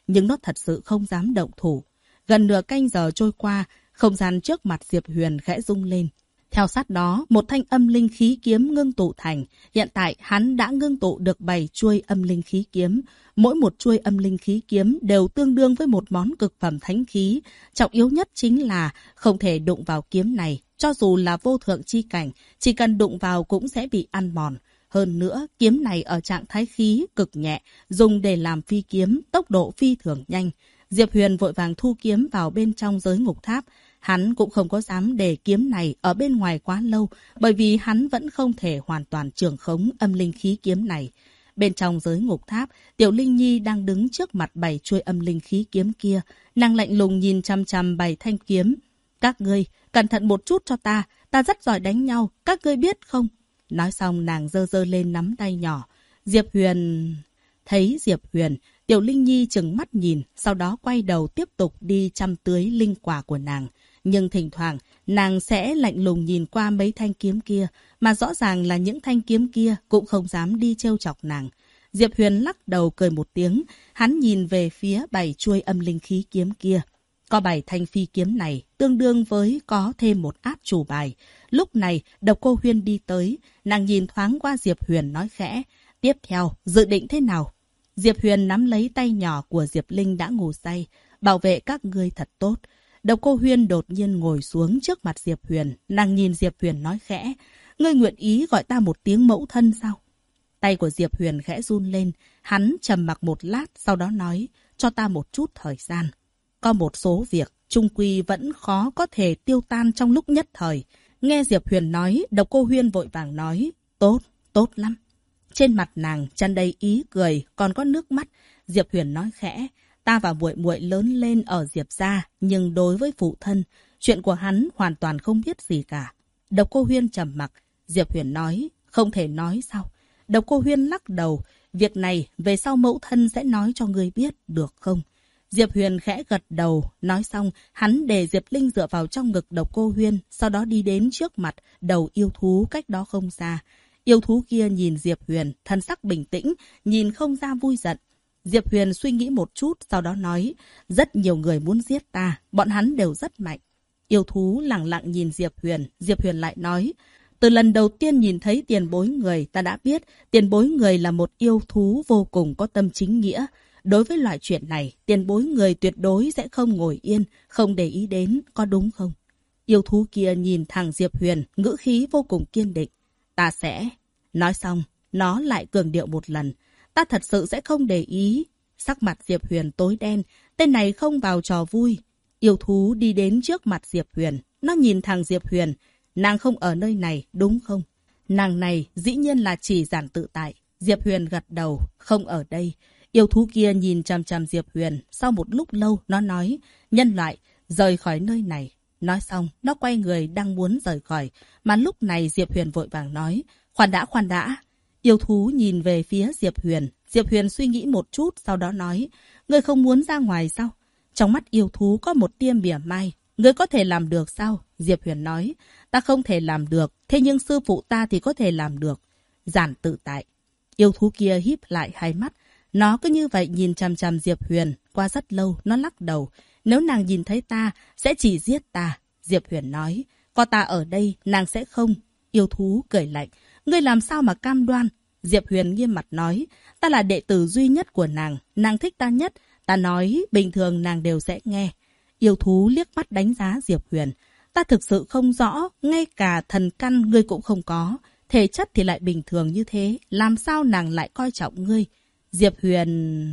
nhưng nó thật sự không dám động thủ. Gần nửa canh giờ trôi qua, không gian trước mặt Diệp Huyền khẽ rung lên. Theo sát đó, một thanh âm linh khí kiếm ngưng tụ thành. Hiện tại hắn đã ngưng tụ được 7 chuôi âm linh khí kiếm. Mỗi một chuôi âm linh khí kiếm đều tương đương với một món cực phẩm thánh khí. Trọng yếu nhất chính là không thể đụng vào kiếm này. Cho dù là vô thượng chi cảnh, chỉ cần đụng vào cũng sẽ bị ăn mòn. Hơn nữa, kiếm này ở trạng thái khí cực nhẹ, dùng để làm phi kiếm, tốc độ phi thường nhanh. Diệp Huyền vội vàng thu kiếm vào bên trong giới ngục tháp. Hắn cũng không có dám để kiếm này ở bên ngoài quá lâu, bởi vì hắn vẫn không thể hoàn toàn trưởng khống âm linh khí kiếm này. Bên trong giới ngục tháp, Tiểu Linh Nhi đang đứng trước mặt 7 chuôi âm linh khí kiếm kia. Nàng lạnh lùng nhìn chằm chằm 7 thanh kiếm. Các ngươi, cẩn thận một chút cho ta rất giỏi đánh nhau, các ngươi biết không? Nói xong nàng giơ giơ lên nắm tay nhỏ. Diệp Huyền... Thấy Diệp Huyền, Tiểu Linh Nhi trừng mắt nhìn, sau đó quay đầu tiếp tục đi chăm tưới linh quả của nàng. Nhưng thỉnh thoảng, nàng sẽ lạnh lùng nhìn qua mấy thanh kiếm kia, mà rõ ràng là những thanh kiếm kia cũng không dám đi trêu chọc nàng. Diệp Huyền lắc đầu cười một tiếng, hắn nhìn về phía 7 chuôi âm linh khí kiếm kia. Có 7 thanh phi kiếm này, tương đương với có thêm một át chủ bài. Lúc này, Độc Cô Huyên đi tới, nàng nhìn thoáng qua Diệp Huyền nói khẽ. Tiếp theo, dự định thế nào? Diệp Huyền nắm lấy tay nhỏ của Diệp Linh đã ngủ say. Bảo vệ các ngươi thật tốt. Độc Cô Huyên đột nhiên ngồi xuống trước mặt Diệp Huyền. Nàng nhìn Diệp Huyền nói khẽ. Ngươi nguyện ý gọi ta một tiếng mẫu thân sao? Tay của Diệp Huyền khẽ run lên. Hắn trầm mặc một lát, sau đó nói. Cho ta một chút thời gian. Có một số việc, chung quy vẫn khó có thể tiêu tan trong lúc nhất thời. Nghe Diệp Huyền nói, Độc Cô Huyên vội vàng nói. Tốt, tốt lắm. Trên mặt nàng tràn đầy ý cười, còn có nước mắt. Diệp Huyền nói khẽ. Ta và muội muội lớn lên ở Diệp gia, nhưng đối với phụ thân, chuyện của hắn hoàn toàn không biết gì cả. Độc Cô Huyên trầm mặc. Diệp Huyền nói, không thể nói sao? Độc Cô Huyên lắc đầu. Việc này về sau mẫu thân sẽ nói cho ngươi biết, được không? Diệp Huyền khẽ gật đầu. Nói xong, hắn để Diệp Linh dựa vào trong ngực Độc Cô Huyên, sau đó đi đến trước mặt đầu yêu thú cách đó không xa. Yêu thú kia nhìn Diệp Huyền, thân sắc bình tĩnh, nhìn không ra vui giận. Diệp Huyền suy nghĩ một chút, sau đó nói, rất nhiều người muốn giết ta, bọn hắn đều rất mạnh. Yêu thú lặng lặng nhìn Diệp Huyền lại nói, từ lần đầu tiên nhìn thấy tiền bối người, ta đã biết tiền bối người là một yêu thú vô cùng có tâm chính nghĩa. Đối với loại chuyện này, tiền bối người tuyệt đối sẽ không ngồi yên, không để ý đến, có đúng không? Yêu thú kia nhìn thẳng Diệp Huyền, ngữ khí vô cùng kiên định. Ta sẽ... Nói xong, nó lại cường điệu một lần. Ta thật sự sẽ không để ý. Sắc mặt Diệp Huyền tối đen, tên này không vào trò vui. Yêu thú đi đến trước mặt Diệp Huyền. Nó nhìn thẳng Diệp Huyền. Nàng không ở nơi này, đúng không? Nàng này dĩ nhiên là chỉ Giản Tự Tại. Diệp Huyền gật đầu, không ở đây. Yêu thú kia nhìn chằm chằm Diệp Huyền. Sau một lúc lâu, nó nói, nhân loại, rời khỏi nơi này. Nói xong, nó quay người đang muốn rời khỏi. Mà lúc này Diệp Huyền vội vàng nói, khoan đã. Yêu thú nhìn về phía Diệp Huyền. Diệp Huyền suy nghĩ một chút, sau đó nói, ngươi không muốn ra ngoài sao? Trong mắt yêu thú có một tia mỉa mai. Ngươi có thể làm được sao? Diệp Huyền nói, ta không thể làm được, thế nhưng sư phụ ta thì có thể làm được. Giản Tự Tại. Yêu thú kia híp lại hai mắt. Nó cứ như vậy nhìn chằm chằm Diệp Huyền. Qua rất lâu, nó lắc đầu. Nếu nàng nhìn thấy ta, sẽ chỉ giết ta. Diệp Huyền nói, có ta ở đây, nàng sẽ không. Yêu thú cười lạnh. Ngươi làm sao mà cam đoan? Diệp Huyền nghiêm mặt nói, ta là đệ tử duy nhất của nàng thích ta nhất, ta nói bình thường nàng đều sẽ nghe. Yêu thú liếc mắt đánh giá Diệp Huyền, ta thực sự không rõ, ngay cả thần căn ngươi cũng không có, thể chất thì lại bình thường như thế, làm sao nàng lại coi trọng ngươi? Diệp Huyền...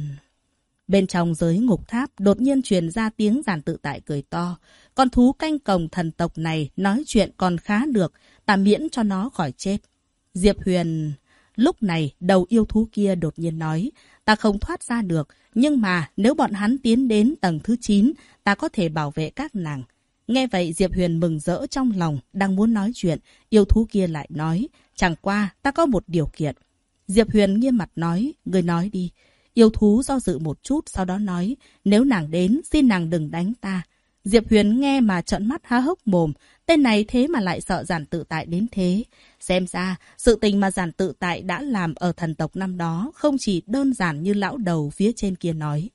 Bên trong giới ngục tháp đột nhiên truyền ra tiếng Giản Tự Tại cười to. Con thú canh cổng thần tộc này nói chuyện còn khá được, ta miễn cho nó khỏi chết. Diệp Huyền... Lúc này, đầu yêu thú kia đột nhiên nói, ta không thoát ra được, nhưng mà nếu bọn hắn tiến đến tầng thứ 9, ta có thể bảo vệ các nàng. Nghe vậy Diệp Huyền mừng rỡ trong lòng, đang muốn nói chuyện, yêu thú kia lại nói, chẳng qua, ta có một điều kiện. Diệp Huyền nghiêm mặt nói, ngươi nói đi. Yêu thú do dự một chút, sau đó nói, nếu nàng đến, xin nàng đừng đánh ta. Diệp Huyền nghe mà trợn mắt há hốc mồm, tên này thế mà lại sợ Giản Tự Tại đến thế. Xem ra, sự tình mà Giản Tự Tại đã làm ở thần tộc năm đó không chỉ đơn giản như lão đầu phía trên kia nói.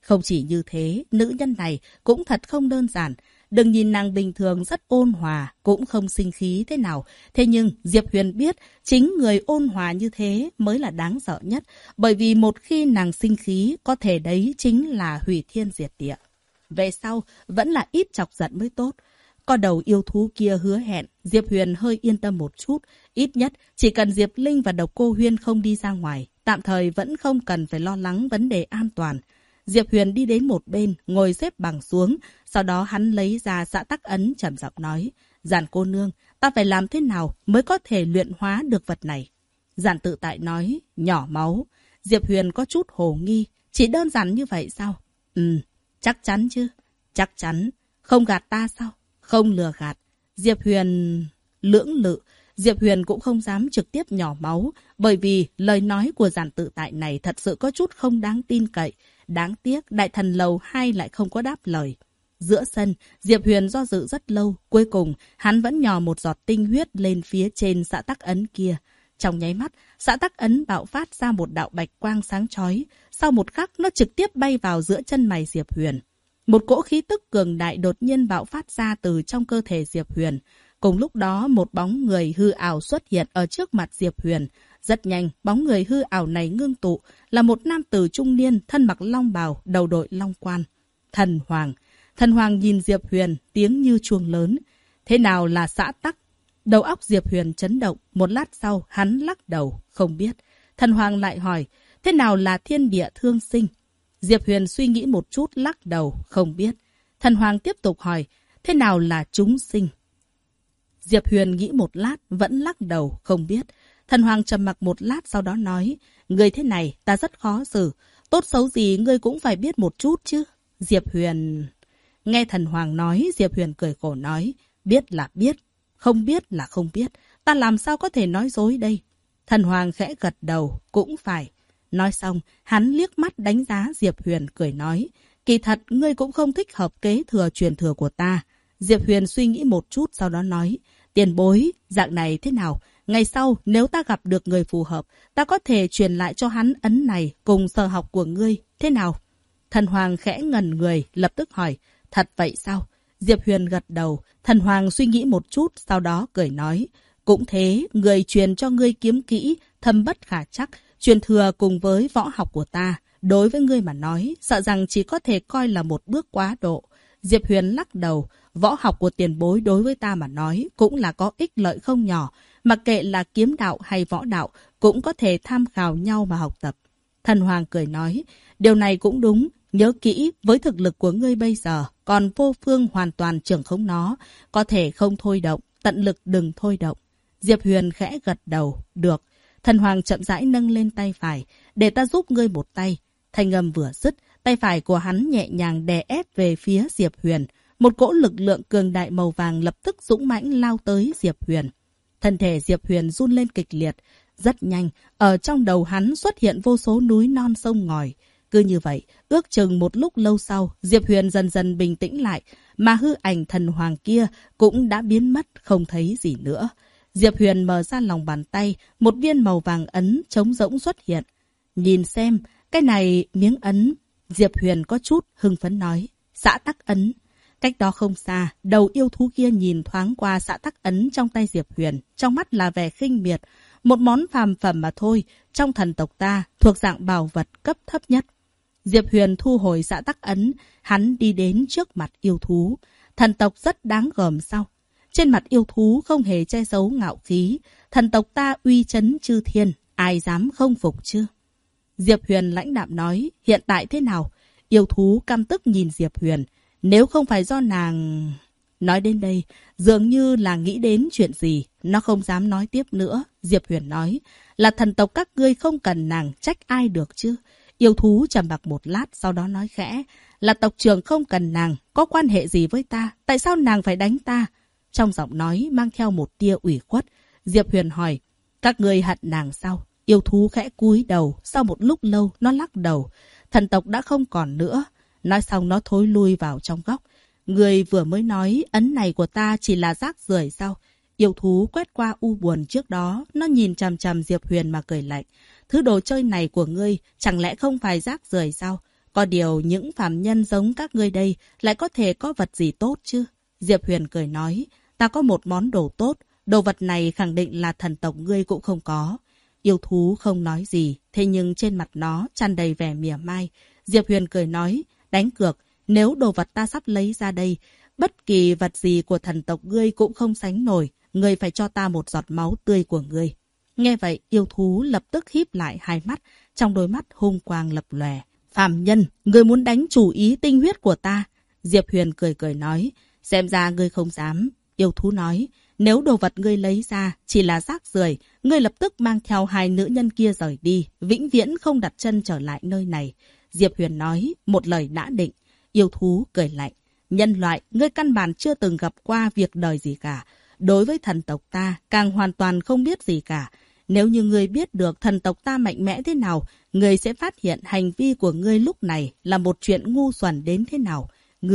Không chỉ như thế, nữ nhân này cũng thật không đơn giản. Đừng nhìn nàng bình thường rất ôn hòa, cũng không sinh khí thế nào. Thế nhưng Diệp Huyền biết chính người ôn hòa như thế mới là đáng sợ nhất. Bởi vì một khi nàng sinh khí, có thể đấy chính là hủy thiên diệt địa. Về sau, vẫn là ít chọc giận mới tốt. Có đầu yêu thú kia hứa hẹn, Diệp Huyền hơi yên tâm một chút. Ít nhất, chỉ cần Diệp Linh và Độc Cô Huyên không đi ra ngoài, tạm thời vẫn không cần phải lo lắng vấn đề an toàn. Diệp Huyền đi đến một bên, ngồi xếp bằng xuống. Sau đó hắn lấy ra Xã Tắc Ấn trầm giọng nói. Giản cô nương, ta phải làm thế nào mới có thể luyện hóa được vật này? Giản Tự Tại nói, nhỏ máu. Diệp Huyền có chút hồ nghi. Chỉ đơn giản như vậy sao? Chắc chắn chứ. Chắc chắn. Không gạt ta sao? Không lừa gạt. Diệp Huyền lưỡng lự. Diệp Huyền cũng không dám trực tiếp nhỏ máu, bởi vì lời nói của Giản Tự Tại này thật sự có chút không đáng tin cậy. Đáng tiếc, Đại Thần Lầu 2 lại không có đáp lời. Giữa sân, Diệp Huyền do dự rất lâu. Cuối cùng, hắn vẫn nhò một giọt tinh huyết lên phía trên Xã Tắc Ấn kia. Trong nháy mắt, Xã Tắc Ấn bạo phát ra một đạo bạch quang sáng chói. Sau một khắc, nó trực tiếp bay vào giữa chân mày Diệp Huyền. Một cỗ khí tức cường đại đột nhiên bạo phát ra từ trong cơ thể Diệp Huyền. Cùng lúc đó, một bóng người hư ảo xuất hiện ở trước mặt Diệp Huyền. Rất nhanh, bóng người hư ảo này ngưng tụ là một nam tử trung niên thân mặc long bào, đầu đội long quan. Thần Hoàng. Thần Hoàng nhìn Diệp Huyền, tiếng như chuông lớn. Thế nào là Xã Tắc? Đầu óc Diệp Huyền chấn động. Một lát sau, hắn lắc đầu, không biết. Thần Hoàng lại hỏi, thế nào là Thiên Địa Thương Sinh? Diệp Huyền suy nghĩ một chút, lắc đầu, không biết. Thần Hoàng tiếp tục hỏi, thế nào là chúng sinh? Diệp Huyền nghĩ một lát, vẫn lắc đầu, không biết. Thần Hoàng trầm mặc một lát sau đó nói, người thế này ta rất khó xử. Tốt xấu gì ngươi cũng phải biết một chút chứ. Diệp Huyền... Nghe Thần Hoàng nói, Diệp Huyền cười khổ nói, biết là biết, không biết là không biết. Ta làm sao có thể nói dối đây? Thần Hoàng khẽ gật đầu, cũng phải. Nói xong, hắn liếc mắt đánh giá Diệp Huyền cười nói, kỳ thật ngươi cũng không thích hợp kế thừa truyền thừa của ta. Diệp Huyền suy nghĩ một chút sau đó nói, tiền bối, dạng này thế nào? Ngày sau, nếu ta gặp được người phù hợp, ta có thể truyền lại cho hắn ấn này cùng sở học của ngươi, thế nào? Thần Hoàng khẽ ngẩn người, lập tức hỏi, thật vậy sao? Diệp Huyền gật đầu, Thần Hoàng suy nghĩ một chút, sau đó cười nói, cũng thế, người truyền cho ngươi kiếm kỹ, thâm bất khả chắc, truyền thừa cùng với võ học của ta. Đối với ngươi mà nói, sợ rằng chỉ có thể coi là một bước quá độ. Diệp Huyền lắc đầu, võ học của tiền bối đối với ta mà nói cũng là có ích lợi không nhỏ. Mặc kệ là kiếm đạo hay võ đạo, cũng có thể tham khảo nhau mà học tập. Thần Hoàng cười nói, điều này cũng đúng. Nhớ kỹ, với thực lực của ngươi bây giờ, còn vô phương hoàn toàn trưởng khống nó. Có thể không thôi động, tận lực đừng thôi động. Diệp Huyền khẽ gật đầu, được. Thần Hoàng chậm rãi nâng lên tay phải, để ta giúp ngươi một tay. Thanh âm vừa dứt, tay phải của hắn nhẹ nhàng đè ép về phía Diệp Huyền. Một cỗ lực lượng cường đại màu vàng lập tức dũng mãnh lao tới Diệp Huyền. Thân thể Diệp Huyền run lên kịch liệt. Rất nhanh, ở trong đầu hắn xuất hiện vô số núi non sông ngòi. Cứ như vậy, ước chừng một lúc lâu sau, Diệp Huyền dần dần bình tĩnh lại, mà hư ảnh thần hoàng kia cũng đã biến mất không thấy gì nữa. Diệp Huyền mở ra lòng bàn tay, một viên màu vàng ấn trống rỗng xuất hiện. Nhìn xem, cái này miếng ấn. Diệp Huyền có chút hưng phấn nói, Xã Tắc Ấn. Cách đó không xa, đầu yêu thú kia nhìn thoáng qua Xã Tắc Ấn trong tay Diệp Huyền, trong mắt là vẻ khinh miệt. Một món phàm phẩm mà thôi, trong thần tộc ta thuộc dạng bảo vật cấp thấp nhất. Diệp Huyền thu hồi Xã Tắc Ấn, hắn đi đến trước mặt yêu thú. Thần tộc rất đáng gờm sao? Trên mặt yêu thú không hề che giấu ngạo khí. Thần tộc ta uy chấn chư thiên, ai dám không phục chứ? Diệp Huyền lãnh đạm nói, hiện tại thế nào? Yêu thú căm tức nhìn Diệp Huyền. Nếu không phải do nàng... Nói đến đây, dường như là nghĩ đến chuyện gì. Nó không dám nói tiếp nữa. Diệp Huyền nói, là thần tộc các ngươi không cần nàng, trách ai được chứ? Yêu thú trầm mặc một lát, sau đó nói khẽ, là tộc trưởng không cần nàng, có quan hệ gì với ta? Tại sao nàng phải đánh ta? Trong giọng nói mang theo một tia ủy khuất. Diệp Huyền hỏi, các ngươi hận nàng sao? Yêu thú khẽ cúi đầu, sau một lúc lâu nó lắc đầu. Thần tộc đã không còn nữa. Nói xong nó thối lui vào trong góc. Người vừa mới nói ấn này của ta chỉ là rác rưởi sao? Yêu thú quét qua u buồn trước đó, nó nhìn chằm chằm Diệp Huyền mà cười lạnh. Thứ đồ chơi này của ngươi chẳng lẽ không phải rác rưởi sao? Có điều những phàm nhân giống các ngươi đây lại có thể có vật gì tốt chứ? Diệp Huyền cười nói, ta có một món đồ tốt, đồ vật này khẳng định là thần tộc ngươi cũng không có. Yêu thú không nói gì, thế nhưng trên mặt nó tràn đầy vẻ mỉa mai. Diệp Huyền cười nói, đánh cược, nếu đồ vật ta sắp lấy ra đây, bất kỳ vật gì của thần tộc ngươi cũng không sánh nổi, ngươi phải cho ta một giọt máu tươi của ngươi. Nghe vậy, yêu thú lập tức híp lại hai mắt, trong đôi mắt hung quang lập lòe. Phàm nhân, ngươi muốn đánh chủ ý tinh huyết của ta? Diệp Huyền cười cười nói, xem ra ngươi không dám. Yêu thú nói, nếu đồ vật ngươi lấy ra chỉ là rác rưởi, ngươi lập tức mang theo hai nữ nhân kia rời đi, vĩnh viễn không đặt chân trở lại nơi này. Diệp Huyền nói, một lời đã định. Yêu thú cười lạnh, nhân loại, ngươi căn bản chưa từng gặp qua việc đời gì cả. Đối với thần tộc ta, càng hoàn toàn không biết gì cả. Nếu như ngươi biết được thần tộc ta mạnh mẽ thế nào, ngươi sẽ phát hiện hành vi của ngươi lúc này là một chuyện ngu xuẩn đến thế nào.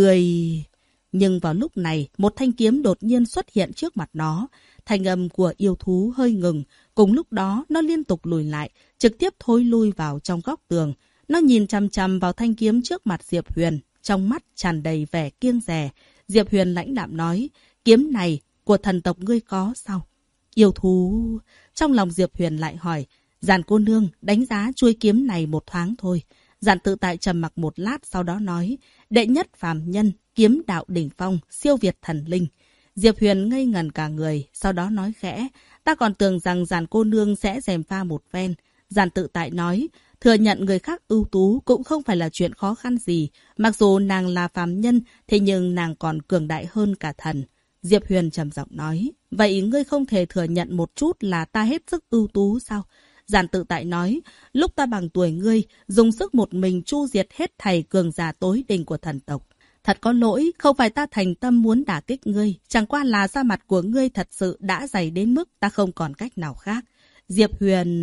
Nhưng vào lúc này, một thanh kiếm đột nhiên xuất hiện trước mặt nó. Thanh âm của yêu thú hơi ngừng. Cùng lúc đó, nó liên tục lùi lại, trực tiếp thối lui vào trong góc tường. Nó nhìn chằm chằm vào thanh kiếm trước mặt Diệp Huyền, trong mắt tràn đầy vẻ kiêng dè. Diệp Huyền lãnh đạm nói, kiếm này của thần tộc ngươi có sao? Yêu thú... Trong lòng Diệp Huyền lại hỏi, Giản cô nương đánh giá chuôi kiếm này một thoáng thôi. Giản tự tại trầm mặc một lát sau đó nói, đệ nhất phàm nhân, kiếm đạo đỉnh phong, siêu việt thần linh. Diệp Huyền ngây ngẩn cả người, sau đó nói khẽ, ta còn tưởng rằng Giản cô nương sẽ gièm pha một phen. Giản tự tại nói, thừa nhận người khác ưu tú cũng không phải là chuyện khó khăn gì. Mặc dù nàng là phàm nhân, thế nhưng nàng còn cường đại hơn cả thần. Diệp Huyền trầm giọng nói, vậy ngươi không thể thừa nhận một chút là ta hết sức ưu tú sao? Giản tự tại nói, lúc ta bằng tuổi ngươi, dùng sức một mình chu diệt hết thầy cường giả tối đỉnh của thần tộc. Thật có lỗi, không phải ta thành tâm muốn đả kích ngươi, chẳng qua là da mặt của ngươi thật sự đã dày đến mức ta không còn cách nào khác. Diệp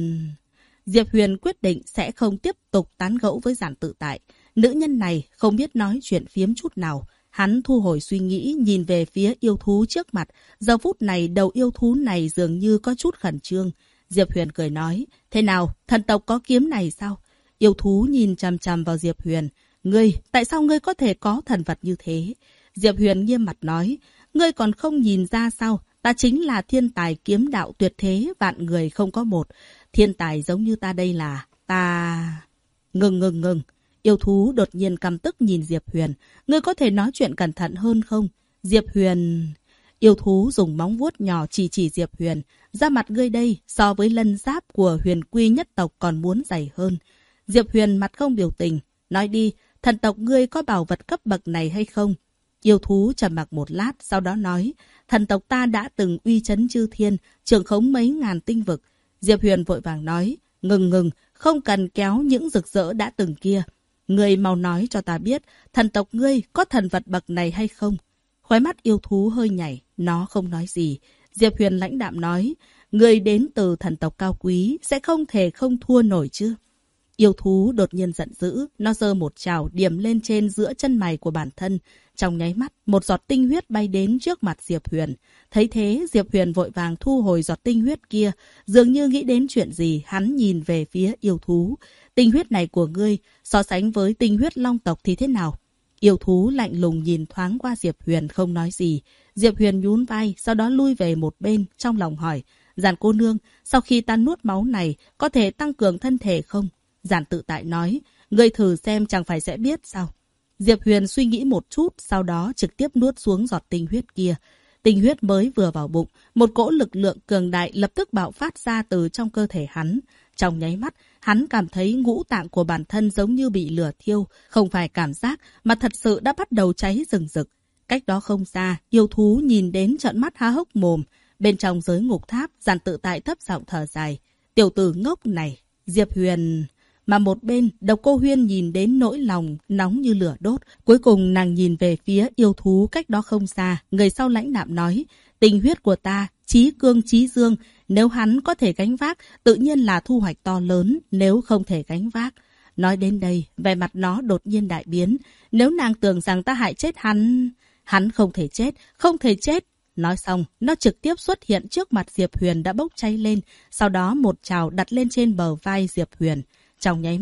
Huyền quyết định sẽ không tiếp tục tán gẫu với Giản tự tại. Nữ nhân này không biết nói chuyện phiếm chút nào. Hắn thu hồi suy nghĩ, nhìn về phía yêu thú trước mặt. Giờ phút này đầu yêu thú này dường như có chút khẩn trương. Diệp Huyền cười nói, thế nào, thần tộc có kiếm này sao? Yêu thú nhìn chằm chằm vào Diệp Huyền. Ngươi, tại sao ngươi có thể có thần vật như thế? Diệp Huyền nghiêm mặt nói, ngươi còn không nhìn ra sao? Ta chính là thiên tài kiếm đạo tuyệt thế, vạn người không có một. Thiên tài giống như ta đây là, ta... Ngừng. Yêu thú đột nhiên căm tức nhìn Diệp Huyền. Ngươi có thể nói chuyện cẩn thận hơn không? Diệp Huyền... Yêu thú dùng móng vuốt nhỏ chỉ Diệp Huyền. Da mặt ngươi đây so với lân giáp của Huyền Quy nhất tộc còn muốn dày hơn. Diệp Huyền mặt không biểu tình. Nói đi, thần tộc ngươi có bảo vật cấp bậc này hay không? Yêu thú trầm mặc một lát, sau đó nói, thần tộc ta đã từng uy chấn chư thiên, trưởng khống mấy ngàn tinh vực. Diệp Huyền vội vàng nói, ngừng, không cần kéo những rực rỡ đã từng kia. Ngươi mau nói cho ta biết, thần tộc ngươi có thần vật bậc này hay không? Khóe mắt yêu thú hơi nhảy, nó không nói gì. Diệp Huyền lãnh đạm nói, ngươi đến từ thần tộc cao quý, sẽ không thể không thua nổi chứ? Yêu thú đột nhiên giận dữ, nó giơ một chảo điểm lên trên giữa chân mày của bản thân. Trong nháy mắt, một giọt tinh huyết bay đến trước mặt Diệp Huyền. Thấy thế, Diệp Huyền vội vàng thu hồi giọt tinh huyết kia. Dường như nghĩ đến chuyện gì, hắn nhìn về phía yêu thú. Tinh huyết này của ngươi, so sánh với tinh huyết long tộc thì thế nào? Yêu thú lạnh lùng nhìn thoáng qua Diệp Huyền không nói gì. Diệp Huyền nhún vai, sau đó lui về một bên, trong lòng hỏi. Giản cô nương, sau khi ta nuốt máu này, có thể tăng cường thân thể không? Giản tự tại nói, ngươi thử xem chẳng phải sẽ biết sao? Diệp Huyền suy nghĩ một chút, sau đó trực tiếp nuốt xuống giọt tinh huyết kia. Tinh huyết mới vừa vào bụng, một cỗ lực lượng cường đại lập tức bạo phát ra từ trong cơ thể hắn. Trong nháy mắt, hắn cảm thấy ngũ tạng của bản thân giống như bị lửa thiêu, không phải cảm giác mà thật sự đã bắt đầu cháy rừng rực. Cách đó không xa, yêu thú nhìn đến trợn mắt há hốc mồm. Bên trong giới ngục tháp, Giản tự tại thấp giọng thở dài. Tiểu tử ngốc này, Diệp Huyền... Mà một bên, Độc Cô Huyên nhìn đến nỗi lòng nóng như lửa đốt. Cuối cùng nàng nhìn về phía yêu thú cách đó không xa. Người sau lãnh đạm nói, tình huyết của ta, chí cương chí dương. Nếu hắn có thể gánh vác, tự nhiên là thu hoạch to lớn. Nếu không thể gánh vác. Nói đến đây, vẻ mặt nó đột nhiên đại biến. Nếu nàng tưởng rằng ta hại chết hắn... Hắn không thể chết, không thể chết. Nói xong, nó trực tiếp xuất hiện trước mặt Diệp Huyền đã bốc cháy lên. Sau đó một trào đặt lên trên bờ vai Diệp Huyền. Trong nháy mắt,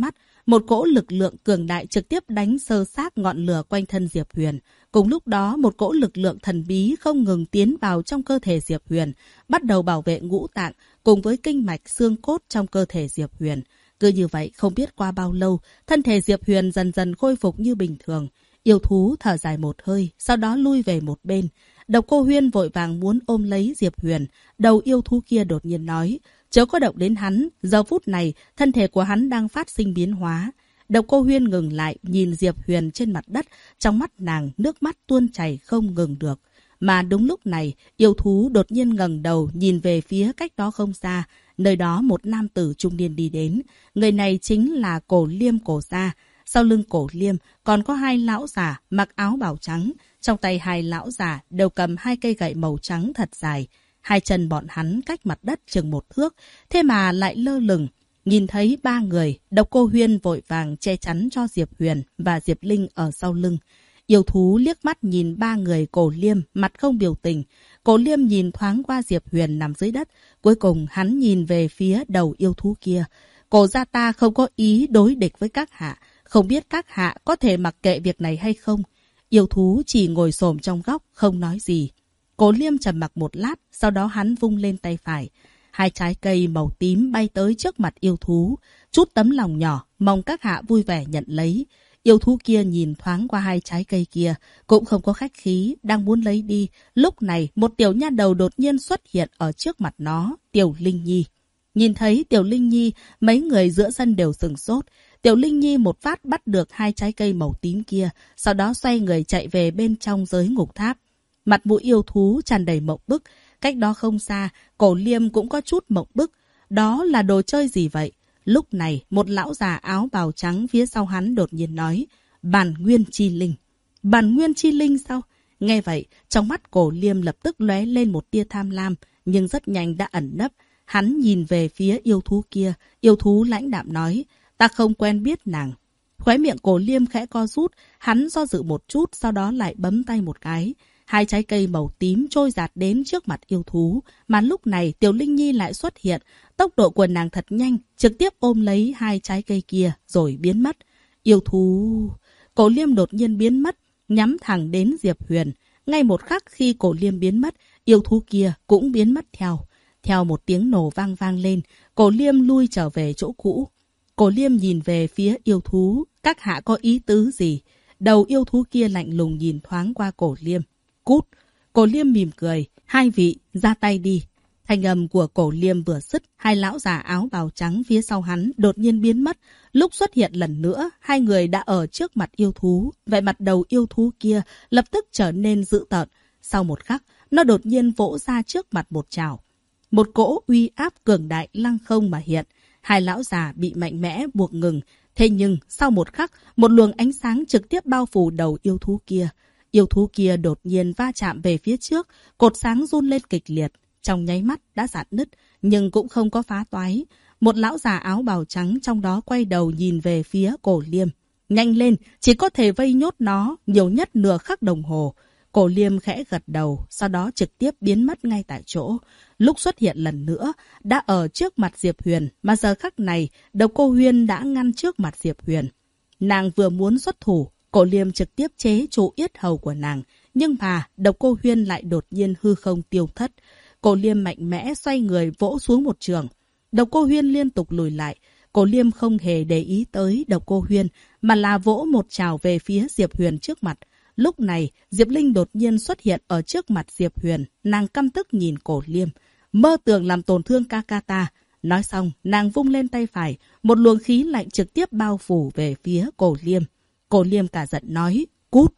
một cỗ lực lượng cường đại trực tiếp đánh xơ xác ngọn lửa quanh thân Diệp Huyền. Cùng lúc đó, một cỗ lực lượng thần bí không ngừng tiến vào trong cơ thể Diệp Huyền, bắt đầu bảo vệ ngũ tạng cùng với kinh mạch xương cốt trong cơ thể Diệp Huyền. Cứ như vậy, không biết qua bao lâu, thân thể Diệp Huyền dần dần khôi phục như bình thường. Yêu thú thở dài một hơi, sau đó lui về một bên. Độc Cô Huyên vội vàng muốn ôm lấy Diệp Huyền. Đầu yêu thú kia đột nhiên nói, chớ có động đến hắn, giờ phút này, thân thể của hắn đang phát sinh biến hóa. Độc Cô Huyên ngừng lại, nhìn Diệp Huyền trên mặt đất, trong mắt nàng nước mắt tuôn chảy không ngừng được. Mà đúng lúc này, yêu thú đột nhiên ngẩng đầu nhìn về phía cách đó không xa. Nơi đó một nam tử trung niên đi đến. Người này chính là Cổ Liêm Cổ Gia. Sau lưng Cổ Liêm còn có hai lão già mặc áo bào trắng. Trong tay hai lão già đều cầm hai cây gậy màu trắng thật dài. Hai chân bọn hắn cách mặt đất chừng 1 thước, thế mà lại lơ lửng. Nhìn thấy 3 người, Độc Cô Huyên vội vàng che chắn cho Diệp Huyền và Diệp Linh ở sau lưng. Yêu thú liếc mắt nhìn 3 người Cổ Liêm, mặt không biểu tình. Cổ Liêm nhìn thoáng qua Diệp Huyền nằm dưới đất. Cuối cùng hắn nhìn về phía đầu yêu thú kia. Cổ gia ta không có ý đối địch với các hạ. Không biết các hạ có thể mặc kệ việc này hay không? Yêu thú chỉ ngồi xổm trong góc, không nói gì. Cổ Liêm trầm mặc một lát, sau đó hắn vung lên tay phải. Hai trái cây màu tím bay tới trước mặt yêu thú. Chút tấm lòng nhỏ, mong các hạ vui vẻ nhận lấy. Yêu thú kia nhìn thoáng qua hai trái cây kia, cũng không có khách khí, đang muốn lấy đi. Lúc này, một tiểu nha đầu đột nhiên xuất hiện ở trước mặt nó, Tiểu Linh Nhi. Nhìn thấy Tiểu Linh Nhi, mấy người giữa sân đều sửng sốt. Tiểu Linh Nhi một phát bắt được hai trái cây màu tím kia, sau đó xoay người chạy về bên trong giới ngục tháp. Mặt mũi yêu thú tràn đầy mộng bức. Cách đó không xa, Cổ Liêm cũng có chút mộng bức. Đó là đồ chơi gì vậy? Lúc này, một lão già áo bào trắng phía sau hắn đột nhiên nói, Bản Nguyên Chi Linh. Bản Nguyên Chi Linh sao? Nghe vậy, trong mắt Cổ Liêm lập tức lóe lên một tia tham lam, nhưng rất nhanh đã ẩn nấp. Hắn nhìn về phía yêu thú kia, yêu thú lãnh đạm nói, ta không quen biết nàng. Khóe miệng Cổ Liêm khẽ co rút, hắn do dự một chút, sau đó lại bấm tay một cái. Hai trái cây màu tím trôi dạt đến trước mặt yêu thú, mà lúc này Tiểu Linh Nhi lại xuất hiện. Tốc độ của nàng thật nhanh, trực tiếp ôm lấy hai trái cây kia rồi biến mất. Yêu thú... Cổ Liêm đột nhiên biến mất, nhắm thẳng đến Diệp Huyền. Ngay một khắc khi Cổ Liêm biến mất, yêu thú kia cũng biến mất theo. Theo một tiếng nổ vang vang lên, Cổ Liêm lui trở về chỗ cũ. Cổ Liêm nhìn về phía yêu thú, các hạ có ý tứ gì? Đầu yêu thú kia lạnh lùng nhìn thoáng qua Cổ Liêm. Cút! Cổ Liêm mỉm cười. Hai vị, ra tay đi. Thanh âm của Cổ Liêm vừa dứt, hai lão già áo bào trắng phía sau hắn đột nhiên biến mất. Lúc xuất hiện lần nữa, hai người đã ở trước mặt yêu thú. Vậy mặt đầu yêu thú kia lập tức trở nên dữ tợn. Sau một khắc, nó đột nhiên vỗ ra trước mặt một trảo. Một cỗ uy áp cường đại lăng không mà hiện. Hai lão già bị mạnh mẽ buộc ngừng. Thế nhưng, sau một khắc, một luồng ánh sáng trực tiếp bao phủ đầu yêu thú kia. Yêu thú kia đột nhiên va chạm về phía trước, cột sáng run lên kịch liệt. Trong nháy mắt đã rạn nứt, nhưng cũng không có phá toái. Một lão già áo bào trắng trong đó quay đầu nhìn về phía Cổ Liêm. Nhanh lên, chỉ có thể vây nhốt nó, nhiều nhất nửa khắc đồng hồ. Cổ Liêm khẽ gật đầu, sau đó trực tiếp biến mất ngay tại chỗ. Lúc xuất hiện lần nữa, đã ở trước mặt Diệp Huyền, mà giờ khắc này, Độc Cô Huyên đã ngăn trước mặt Diệp Huyền. Nàng vừa muốn xuất thủ, Cổ Liêm trực tiếp chế trụ yết hầu của nàng, nhưng mà Độc Cô Huyên lại đột nhiên hư không tiêu thất. Cổ Liêm mạnh mẽ xoay người vỗ xuống một trường. Độc Cô Huyên liên tục lùi lại. Cổ Liêm không hề để ý tới Độc Cô Huyên, mà là vỗ một trảo về phía Diệp Huyền trước mặt. Lúc này, Diệp Linh đột nhiên xuất hiện ở trước mặt Diệp Huyền. Nàng căm tức nhìn Cổ Liêm. Mơ tưởng làm tổn thương ca ca ta. Nói xong, nàng vung lên tay phải. Một luồng khí lạnh trực tiếp bao phủ về phía Cổ Liêm. Cổ Liêm cả giận nói, cút.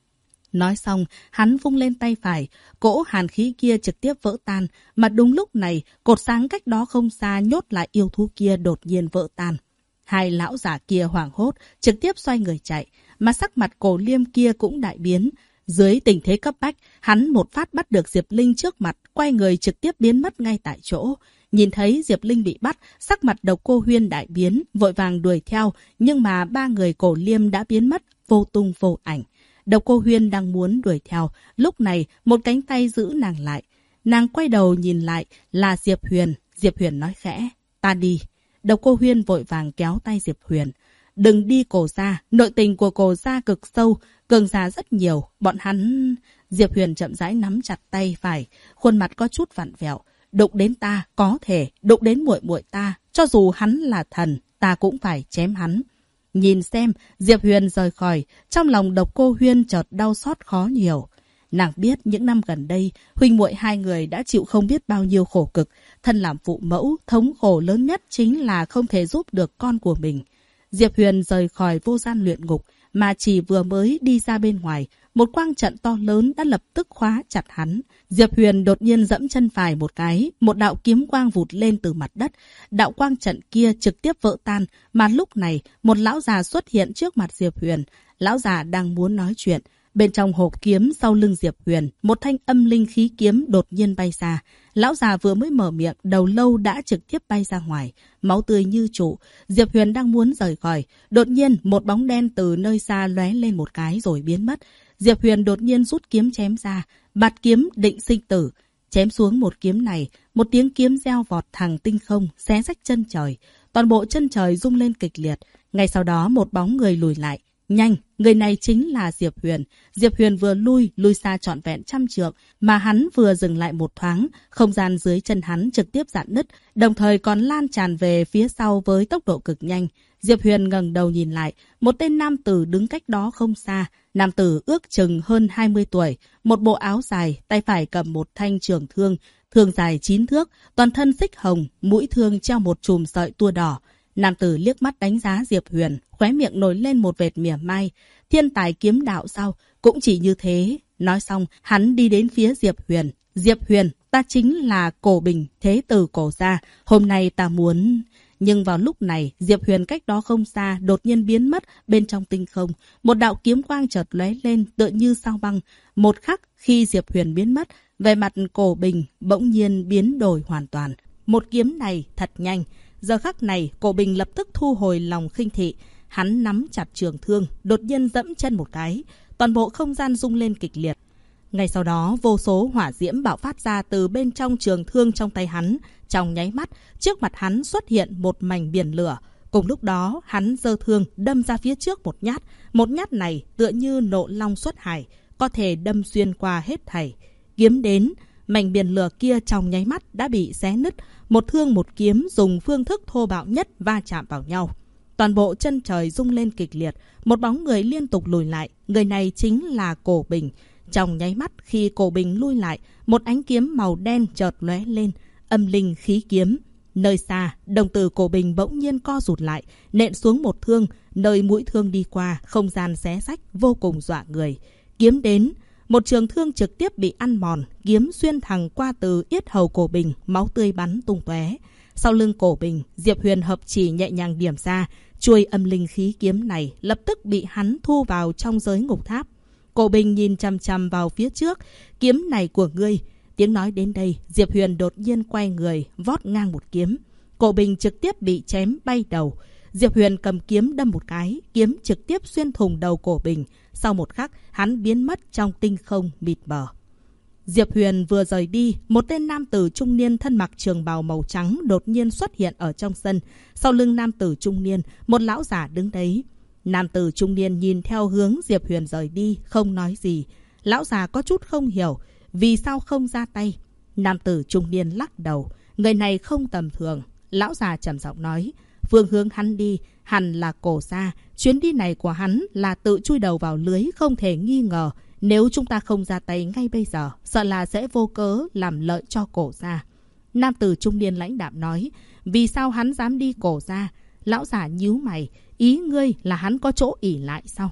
Nói xong, hắn vung lên tay phải, cỗ hàn khí kia trực tiếp vỡ tan, mà đúng lúc này, cột sáng cách đó không xa nhốt lại yêu thú kia đột nhiên vỡ tan. Hai lão giả kia hoảng hốt, trực tiếp xoay người chạy, mà sắc mặt Cổ Liêm kia cũng đại biến. Dưới tình thế cấp bách, hắn một phát bắt được Diệp Linh trước mặt, quay người trực tiếp biến mất ngay tại chỗ. Nhìn thấy Diệp Linh bị bắt, sắc mặt Độc Cô Huyên đại biến, vội vàng đuổi theo, nhưng mà ba người Cổ Liêm đã biến mất, vô tung vô ảnh. Độc Cô Huyên đang muốn đuổi theo, lúc này một cánh tay giữ nàng lại. Nàng quay đầu nhìn lại là Diệp Huyền. Diệp Huyền nói khẽ, ta đi. Độc Cô Huyên vội vàng kéo tay Diệp Huyền. đừng đi Cổ gia. Nội tình của Cổ gia cực sâu, cường giả rất nhiều. Bọn hắn... Diệp Huyền chậm rãi nắm chặt tay phải, khuôn mặt có chút vặn vẹo. Đụng đến ta, có thể. Đụng đến muội muội ta, cho dù hắn là thần, ta cũng phải chém hắn. Nhìn xem, Diệp Huyền rời khỏi, trong lòng Độc Cô Huyên chợt đau xót khó nhiều. Nàng biết những năm gần đây, huynh muội hai người đã chịu không biết bao nhiêu khổ cực. Thân làm phụ mẫu, thống khổ lớn nhất chính là không thể giúp được con của mình. Diệp Huyền rời khỏi vô gian luyện ngục, mà chỉ vừa mới đi ra bên ngoài, một quang trận to lớn đã lập tức khóa chặt hắn. Diệp Huyền đột nhiên dẫm chân phải một cái, một đạo kiếm quang vụt lên từ mặt đất. Đạo quang trận kia trực tiếp vỡ tan, mà lúc này một lão già xuất hiện trước mặt Diệp Huyền. Lão già đang muốn nói chuyện. Bên trong hộp kiếm sau lưng Diệp Huyền, một thanh âm linh khí kiếm đột nhiên bay ra. Lão già vừa mới mở miệng, đầu lâu đã trực tiếp bay ra ngoài, máu tươi như trụ. Diệp Huyền đang muốn rời khỏi, đột nhiên một bóng đen từ nơi xa lóe lên một cái rồi biến mất. Diệp Huyền đột nhiên rút kiếm chém ra, bạt kiếm định sinh tử. Chém xuống một kiếm này, một tiếng kiếm reo vọt thẳng tinh không, xé rách chân trời. Toàn bộ chân trời rung lên kịch liệt. Ngay sau đó một bóng người lùi lại. Nhanh, người này chính là Diệp Huyền. Diệp Huyền vừa lui xa trọn vẹn 100 trượng, mà hắn vừa dừng lại một thoáng, không gian dưới chân hắn trực tiếp rạn nứt, đồng thời còn lan tràn về phía sau với tốc độ cực nhanh. Diệp Huyền ngẩng đầu nhìn lại, một tên nam tử đứng cách đó không xa. Nam tử ước chừng hơn 20 tuổi, một bộ áo dài, tay phải cầm một thanh trường thương, thương dài 9 thước, toàn thân xích hồng, mũi thương treo một chùm sợi tua đỏ. Nam tử liếc mắt đánh giá Diệp Huyền, khóe miệng nổi lên một vệt mỉa mai. Thiên tài kiếm đạo sao? Cũng chỉ như thế. Nói xong, hắn đi đến phía Diệp Huyền. Diệp Huyền, ta chính là Cổ Bình, thế tử Cổ gia. Hôm nay ta muốn... Nhưng vào lúc này, Diệp Huyền cách đó không xa, đột nhiên biến mất bên trong tinh không. Một đạo kiếm quang chợt lóe lên, tựa như sao băng. Một khắc, khi Diệp Huyền biến mất, vẻ mặt Cổ Bình bỗng nhiên biến đổi hoàn toàn. Một kiếm này thật nhanh. Giờ khắc này, Cổ Bình lập tức thu hồi lòng khinh thị. Hắn nắm chặt trường thương, đột nhiên dẫm chân một cái. Toàn bộ không gian rung lên kịch liệt. Ngay sau đó, vô số hỏa diễm bạo phát ra từ bên trong trường thương trong tay hắn. Trong nháy mắt, trước mặt hắn xuất hiện một mảnh biển lửa. Cùng lúc đó, hắn giơ thương đâm ra phía trước một nhát. Một nhát này tựa như nộ long xuất hải, có thể đâm xuyên qua hết thảy. Kiếm đến, mảnh biển lửa kia trong nháy mắt đã bị xé nứt. Một thương một kiếm dùng phương thức thô bạo nhất va chạm vào nhau. Toàn bộ chân trời rung lên kịch liệt. Một bóng người liên tục lùi lại. Người này chính là Cổ Bình. Trong nháy mắt khi Cổ Bình lui lại, một ánh kiếm màu đen chợt lóe lên. Âm linh khí kiếm. Nơi xa, đồng tử Cổ Bình bỗng nhiên co rụt lại, nện xuống một thương. Nơi mũi thương đi qua, không gian xé rách, vô cùng dọa người. Kiếm đến. Một trường thương trực tiếp bị ăn mòn, kiếm xuyên thẳng qua từ yết hầu Cổ Bình, máu tươi bắn tung tóe. Sau lưng Cổ Bình, Diệp Huyền hợp chỉ nhẹ nhàng điểm ra, chuôi âm linh khí kiếm này lập tức bị hắn thu vào trong giới ngục tháp. Cổ Bình nhìn chằm chằm vào phía trước, kiếm này của ngươi. Tiếng nói đến đây, Diệp Huyền đột nhiên quay người, vót ngang một kiếm. Cổ Bình trực tiếp bị chém bay đầu. Diệp Huyền cầm kiếm đâm một cái, kiếm trực tiếp xuyên thủng đầu Cổ Bình. Sau một khắc, hắn biến mất trong tinh không mịt mờ. Diệp Huyền vừa rời đi, một tên nam tử trung niên thân mặc trường bào màu trắng đột nhiên xuất hiện ở trong sân. Sau lưng nam tử trung niên, một lão giả đứng đấy. Nam tử trung niên nhìn theo hướng Diệp Huyền rời đi, không nói gì. Lão già có chút không hiểu, vì sao không ra tay. Nam tử trung niên lắc đầu, người này không tầm thường. Lão già trầm giọng nói, phương hướng hắn đi hẳn là Cổ gia. Chuyến đi này của hắn là tự chui đầu vào lưới, không thể nghi ngờ. Nếu chúng ta không ra tay ngay bây giờ, sợ là sẽ vô cớ làm lợi cho Cổ gia. Nam tử trung niên lãnh đạm nói, vì sao hắn dám đi Cổ gia? Lão giả nhíu mày, ý ngươi là hắn có chỗ ỷ lại sao?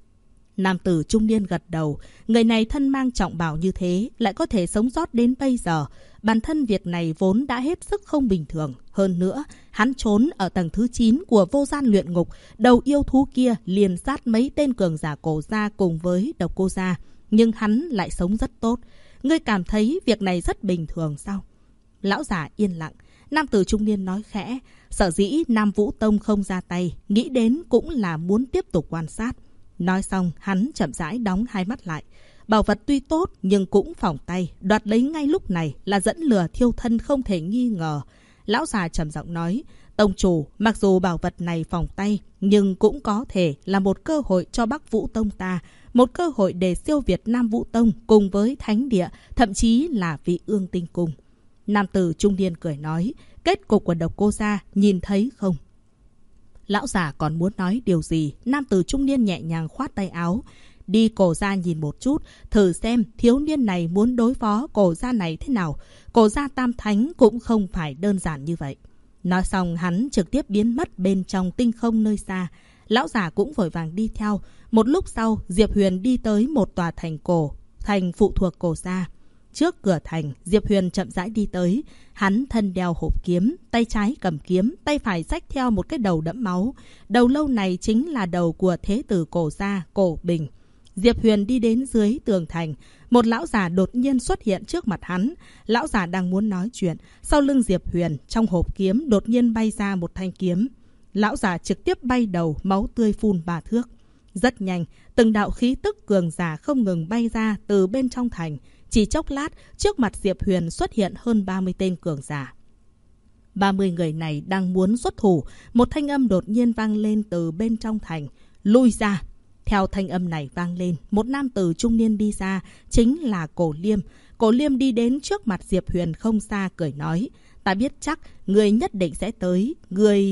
Nam tử trung niên gật đầu, người này thân mang trọng bào như thế, lại có thể sống sót đến bây giờ. Bản thân việc này vốn đã hết sức không bình thường. Hơn nữa, hắn trốn ở tầng thứ 9 của vô gian luyện ngục, đầu yêu thú kia liền sát mấy tên cường giả Cổ gia cùng với Độc Cô gia. Nhưng hắn lại sống rất tốt. Ngươi cảm thấy việc này rất bình thường sao? Lão giả yên lặng. Nam tử trung niên nói khẽ, sở dĩ Nam Vũ Tông không ra tay, nghĩ đến cũng là muốn tiếp tục quan sát. Nói xong, hắn chậm rãi đóng hai mắt lại. Bảo vật tuy tốt nhưng cũng phỏng tay, đoạt lấy ngay lúc này là dẫn lừa thiêu thân không thể nghi ngờ. Lão già trầm giọng nói, Tông chủ, mặc dù bảo vật này phòng tay, nhưng cũng có thể là một cơ hội cho Bắc Vũ Tông ta, một cơ hội để siêu việt Nam Vũ Tông cùng với Thánh Địa, thậm chí là Vị Ương Tinh Cung. Nam tử trung niên cười nói, kết cục của Độc Cô gia nhìn thấy không? Lão già còn muốn nói điều gì, nam tử trung niên nhẹ nhàng khoát tay áo. Đi Cổ gia nhìn một chút, thử xem thiếu niên này muốn đối phó Cổ gia này thế nào. Cổ gia Tam Thánh cũng không phải đơn giản như vậy. Nói xong hắn trực tiếp biến mất bên trong tinh không nơi xa. Lão già cũng vội vàng đi theo. Một lúc sau, Diệp Huyền đi tới một tòa thành cổ, thành phụ thuộc Cổ gia. Trước cửa thành, Diệp Huyền chậm rãi đi tới. Hắn thân đeo hộp kiếm, tay trái cầm kiếm, tay phải xách theo một cái đầu đẫm máu. Đầu lâu này chính là đầu của thế tử Cổ gia, Cổ Bình. Diệp Huyền đi đến dưới tường thành. Một lão già đột nhiên xuất hiện trước mặt hắn. Lão già đang muốn nói chuyện. Sau lưng Diệp Huyền, trong hộp kiếm đột nhiên bay ra một thanh kiếm. Lão già trực tiếp bay đầu, máu tươi phun 3 thước. Rất nhanh, từng đạo khí tức cường giả không ngừng bay ra từ bên trong thành. Chỉ chốc lát, trước mặt Diệp Huyền xuất hiện hơn 30 tên cường giả. 30 người này đang muốn xuất thủ. Một thanh âm đột nhiên vang lên từ bên trong thành. Lui ra! Theo thanh âm này vang lên, một nam tử trung niên đi ra, chính là Cổ Liêm. Cổ Liêm đi đến trước mặt Diệp Huyền không xa cười nói, ta biết chắc, người nhất định sẽ tới, người...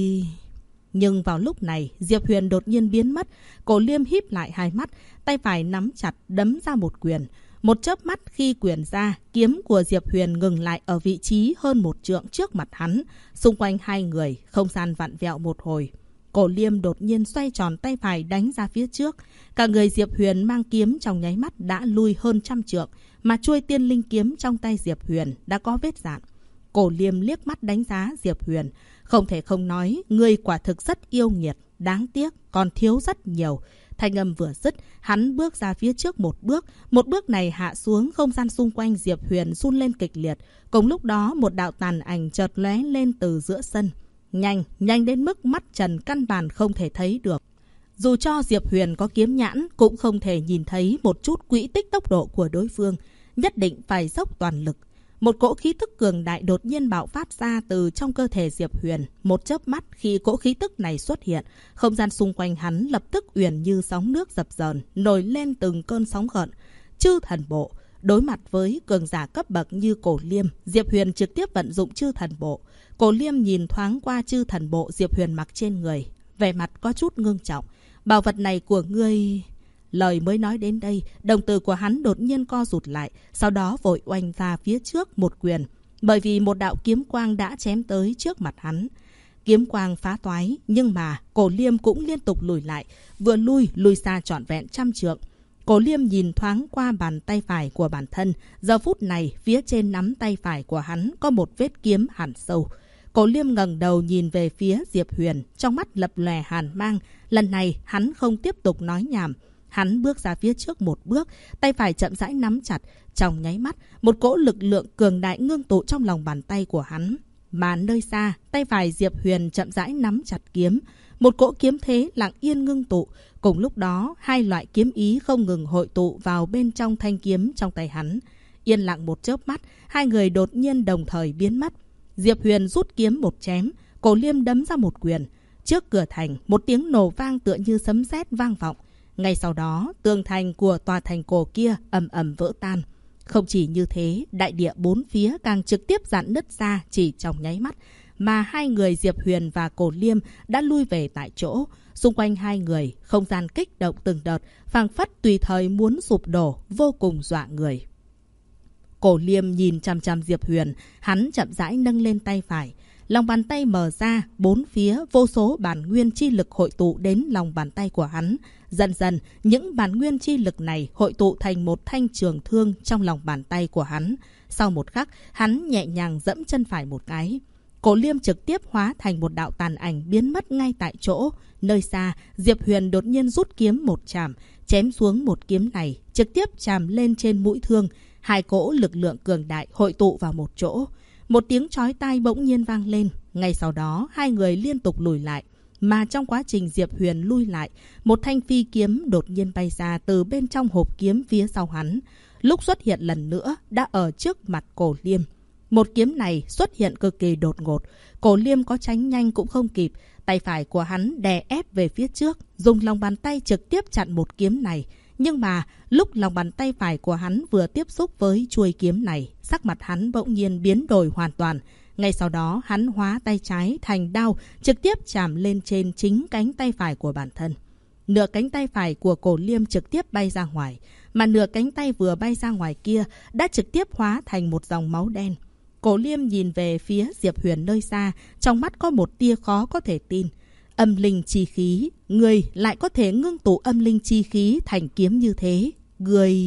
Nhưng vào lúc này, Diệp Huyền đột nhiên biến mất. Cổ Liêm híp lại hai mắt, tay phải nắm chặt đấm ra một quyền. Một chớp mắt khi quyền ra, kiếm của Diệp Huyền ngừng lại ở vị trí hơn 1 trượng trước mặt hắn. Xung quanh hai người, không gian vặn vẹo một hồi. Cổ Liêm đột nhiên xoay tròn tay phải đánh ra phía trước. Cả người Diệp Huyền mang kiếm trong nháy mắt đã lui hơn 100 trượng, mà chuôi tiên linh kiếm trong tay Diệp Huyền đã có vết rạn. Cổ Liêm liếc mắt đánh giá Diệp Huyền. Không thể không nói, người quả thực rất yêu nghiệt, đáng tiếc, còn thiếu rất nhiều. Thanh âm vừa dứt, hắn bước ra phía trước một bước này hạ xuống, không gian xung quanh Diệp Huyền run lên kịch liệt. Cùng lúc đó, một đạo tàn ảnh chợt lóe lên từ giữa sân. Nhanh đến mức mắt trần căn bản không thể thấy được. Dù cho Diệp Huyền có kiếm nhãn, cũng không thể nhìn thấy một chút quỹ tích tốc độ của đối phương. Nhất định phải dốc toàn lực. Một cỗ khí tức cường đại đột nhiên bạo phát ra từ trong cơ thể Diệp Huyền. Một chớp mắt khi cỗ khí tức này xuất hiện, không gian xung quanh hắn lập tức uyển như sóng nước dập dờn, nổi lên từng cơn sóng gợn. Chư thần bộ. Đối mặt với cường giả cấp bậc như Cổ Liêm, Diệp Huyền trực tiếp vận dụng chư thần bộ. Cổ Liêm nhìn thoáng qua chư thần bộ Diệp Huyền mặc trên người, vẻ mặt có chút ngưng trọng. Bảo vật này của ngươi... Lời mới nói đến đây, đồng tử của hắn đột nhiên co rụt lại, sau đó vội oanh ra phía trước một quyền. Bởi vì một đạo kiếm quang đã chém tới trước mặt hắn. Kiếm quang phá toái, nhưng mà Cổ Liêm cũng liên tục lùi lại, vừa lùi xa trọn vẹn 100 trượng. Cổ Liêm nhìn thoáng qua bàn tay phải của bản thân, giờ phút này phía trên nắm tay phải của hắn có một vết kiếm hằn sâu. Cổ Liêm ngẩng đầu nhìn về phía Diệp Huyền, trong mắt lập lòe hàn mang. Lần này hắn không tiếp tục nói nhảm. Hắn bước ra phía trước một bước, tay phải chậm rãi nắm chặt. Trong nháy mắt, một cỗ lực lượng cường đại ngưng tụ trong lòng bàn tay của hắn. Mà nơi xa, tay phải Diệp Huyền chậm rãi nắm chặt kiếm. Một cỗ kiếm thế lặng yên ngưng tụ. Cùng lúc đó, hai loại kiếm ý không ngừng hội tụ vào bên trong thanh kiếm trong tay hắn. Yên lặng một chớp mắt, hai người đột nhiên đồng thời biến mất. Diệp Huyền rút kiếm một chém, Cổ Liêm đấm ra một quyền. Trước cửa thành, một tiếng nổ vang tựa như sấm sét vang vọng. Ngay sau đó, tường thành của tòa thành cổ kia ầm ầm vỡ tan. Không chỉ như thế, đại địa bốn phía càng trực tiếp rạn nứt ra chỉ trong nháy mắt. Mà hai người Diệp Huyền và Cổ Liêm đã lui về tại chỗ. Xung quanh hai người, không gian kích động từng đợt, phảng phất tùy thời muốn sụp đổ, vô cùng dọa người. Cổ Liêm nhìn chằm chằm Diệp Huyền, hắn chậm rãi nâng lên tay phải. Lòng bàn tay mở ra, bốn phía vô số bản nguyên chi lực hội tụ đến lòng bàn tay của hắn. Dần dần, những bản nguyên chi lực này hội tụ thành một thanh trường thương trong lòng bàn tay của hắn. Sau một khắc, hắn nhẹ nhàng dẫm chân phải một cái. Cổ Liêm trực tiếp hóa thành một đạo tàn ảnh biến mất ngay tại chỗ. Nơi xa, Diệp Huyền đột nhiên rút kiếm một chạm, chém xuống một kiếm này, trực tiếp chạm lên trên mũi thương. Hai cỗ lực lượng cường đại hội tụ vào một chỗ. Một tiếng chói tai bỗng nhiên vang lên. Ngay sau đó, hai người liên tục lùi lại. Mà trong quá trình Diệp Huyền lui lại, một thanh phi kiếm đột nhiên bay ra từ bên trong hộp kiếm phía sau hắn. Lúc xuất hiện lần nữa, đã ở trước mặt Cổ Liêm. Một kiếm này xuất hiện cực kỳ đột ngột. Cổ Liêm có tránh nhanh cũng không kịp. Tay phải của hắn đè ép về phía trước, dùng lòng bàn tay trực tiếp chặn một kiếm này. Nhưng mà lúc lòng bàn tay phải của hắn vừa tiếp xúc với chuôi kiếm này, sắc mặt hắn bỗng nhiên biến đổi hoàn toàn. Ngay sau đó hắn hóa tay trái thành đao, trực tiếp chạm lên trên chính cánh tay phải của bản thân. Nửa cánh tay phải của Cổ Liêm trực tiếp bay ra ngoài, mà nửa cánh tay vừa bay ra ngoài kia đã trực tiếp hóa thành một dòng máu đen. Cổ Liêm nhìn về phía Diệp Huyền nơi xa, trong mắt có một tia khó có thể tin. Âm linh chi khí, người lại có thể ngưng tụ âm linh chi khí thành kiếm như thế. Người...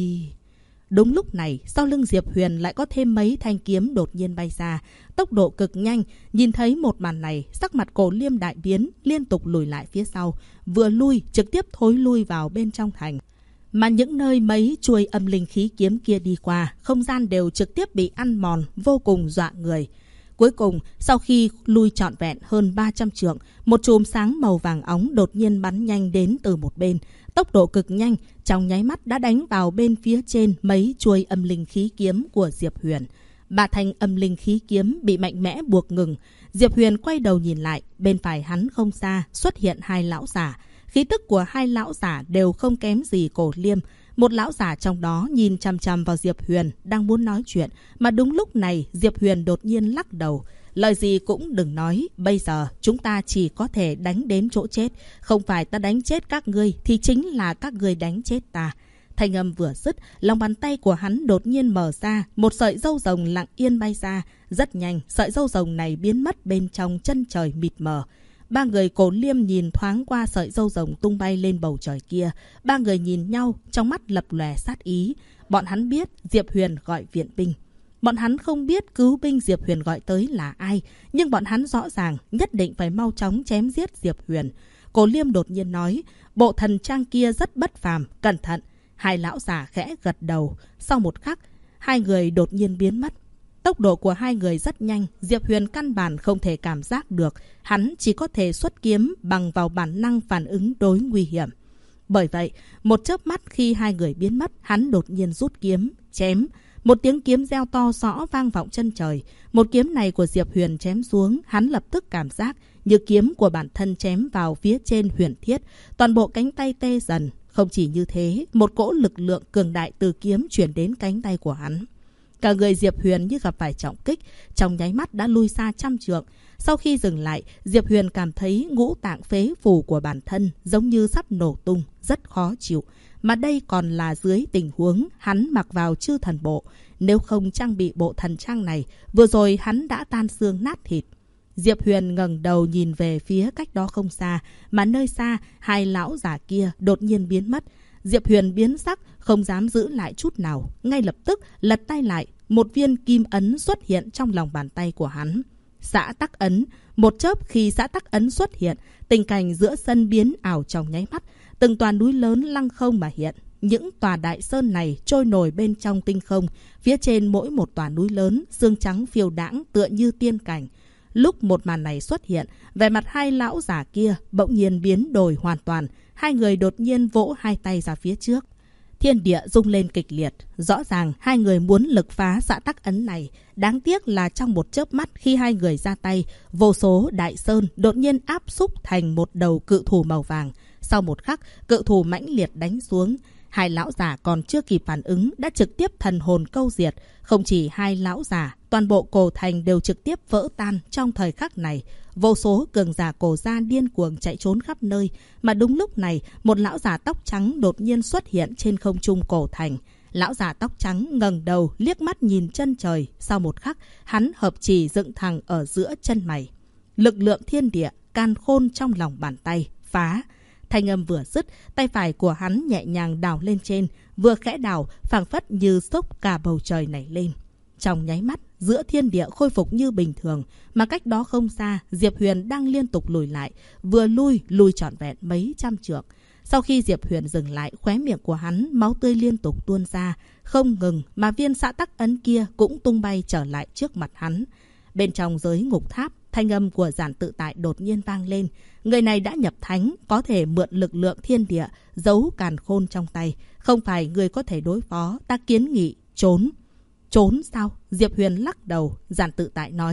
Đúng lúc này, sau lưng Diệp Huyền lại có thêm mấy thanh kiếm đột nhiên bay ra, tốc độ cực nhanh. Nhìn thấy một màn này, sắc mặt Cổ Liêm đại biến, liên tục lùi lại phía sau, vừa lui trực tiếp thối lui vào bên trong thành. Mà những nơi mấy chuôi âm linh khí kiếm kia đi qua, không gian đều trực tiếp bị ăn mòn, vô cùng dọa người. Cuối cùng, sau khi lui trọn vẹn hơn 300 trượng, một chùm sáng màu vàng óng đột nhiên bắn nhanh đến từ một bên. Tốc độ cực nhanh, trong nháy mắt đã đánh vào bên phía trên mấy chuôi âm linh khí kiếm của Diệp Huyền. Ba thanh âm linh khí kiếm bị mạnh mẽ buộc ngừng. Diệp Huyền quay đầu nhìn lại, bên phải hắn không xa xuất hiện hai lão giả. Khí tức của hai lão giả đều không kém gì Cổ Liêm. Một lão giả trong đó nhìn chằm chằm vào Diệp Huyền, đang muốn nói chuyện, mà đúng lúc này Diệp Huyền đột nhiên lắc đầu. Lời gì cũng đừng nói, bây giờ chúng ta chỉ có thể đánh đến chỗ chết. Không phải ta đánh chết các ngươi, thì chính là các ngươi đánh chết ta. Thanh âm vừa dứt, lòng bàn tay của hắn đột nhiên mở ra, một sợi râu rồng lặng yên bay ra. Rất nhanh, sợi râu rồng này biến mất bên trong chân trời mịt mờ. Ba người Cổ Liêm nhìn thoáng qua sợi râu rồng tung bay lên bầu trời kia. Ba người nhìn nhau, trong mắt lập lòe sát ý. Bọn hắn biết Diệp Huyền gọi viện binh. Bọn hắn không biết cứu binh Diệp Huyền gọi tới là ai, nhưng bọn hắn rõ ràng nhất định phải mau chóng chém giết Diệp Huyền. Cổ Liêm đột nhiên nói, bộ thần trang kia rất bất phàm, cẩn thận. Hai lão già khẽ gật đầu. Sau một khắc, hai người đột nhiên biến mất. Tốc độ của hai người rất nhanh, Diệp Huyền căn bản không thể cảm giác được. Hắn chỉ có thể xuất kiếm bằng vào bản năng phản ứng đối nguy hiểm. Bởi vậy, một chớp mắt khi hai người biến mất, hắn đột nhiên rút kiếm, chém. Một tiếng kiếm reo to rõ vang vọng chân trời. Một kiếm này của Diệp Huyền chém xuống, hắn lập tức cảm giác như kiếm của bản thân chém vào phía trên huyền thiết. Toàn bộ cánh tay tê dần. Không chỉ như thế, một cỗ lực lượng cường đại từ kiếm chuyển đến cánh tay của hắn. Cả người Diệp Huyền như gặp phải trọng kích, trong nháy mắt đã lui xa 100 trượng. Sau khi dừng lại, Diệp Huyền cảm thấy ngũ tạng phế phủ của bản thân giống như sắp nổ tung, rất khó chịu. Mà đây còn là dưới tình huống hắn mặc vào chư thần bộ. Nếu không trang bị bộ thần trang này, vừa rồi hắn đã tan xương nát thịt. Diệp Huyền ngẩng đầu nhìn về phía cách đó không xa, mà nơi xa, hai lão già kia đột nhiên biến mất. Diệp Huyền biến sắc, không dám giữ lại chút nào. Ngay lập tức lật tay lại, một viên kim ấn xuất hiện trong lòng bàn tay của hắn. Xã tắc ấn. Một chớp khi xã tắc ấn xuất hiện, tình cảnh giữa sân biến ảo trong nháy mắt. Từng tòa núi lớn lăng không mà hiện. Những tòa đại sơn này trôi nổi bên trong tinh không. Phía trên mỗi một tòa núi lớn, xương trắng phiêu đãng tựa như tiên cảnh. Lúc một màn này xuất hiện, vẻ mặt hai lão già kia bỗng nhiên biến đổi hoàn toàn. Hai người đột nhiên vỗ hai tay ra phía trước. Thiên địa rung lên kịch liệt. Rõ ràng hai người muốn lực phá xã tắc ấn này. Đáng tiếc là trong một chớp mắt khi hai người ra tay, vô số đại sơn đột nhiên áp xúc thành một đầu cự thủ màu vàng. Sau một khắc, cự thủ mãnh liệt đánh xuống. Hai lão già còn chưa kịp phản ứng đã trực tiếp thần hồn câu diệt. Không chỉ hai lão già, toàn bộ cổ thành đều trực tiếp vỡ tan trong thời khắc này. Vô số cường giả cổ gia điên cuồng chạy trốn khắp nơi. Mà đúng lúc này, một lão già tóc trắng đột nhiên xuất hiện trên không trung cổ thành. Lão già tóc trắng ngẩng đầu liếc mắt nhìn chân trời. Sau một khắc, hắn hợp chỉ dựng thẳng ở giữa chân mày. Lực lượng thiên địa, càn khôn trong lòng bàn tay, phá. Thanh âm vừa dứt, tay phải của hắn nhẹ nhàng đào lên trên, vừa khẽ đào, phảng phất như xốc cả bầu trời này lên. Trong nháy mắt, giữa thiên địa khôi phục như bình thường, mà cách đó không xa, Diệp Huyền đang liên tục lùi lại, vừa lùi trọn vẹn mấy trăm trượng. Sau khi Diệp Huyền dừng lại, khóe miệng của hắn máu tươi liên tục tuôn ra, không ngừng mà viên xã tắc ấn kia cũng tung bay trở lại trước mặt hắn. Bên trong giới ngục tháp, thanh âm của Giản Tự Tại đột nhiên vang lên. Người này đã nhập thánh, có thể mượn lực lượng thiên địa, giấu càn khôn trong tay. Không phải người có thể đối phó, ta kiến nghị, trốn. Trốn sao? Diệp Huyền lắc đầu, Giản Tự Tại nói.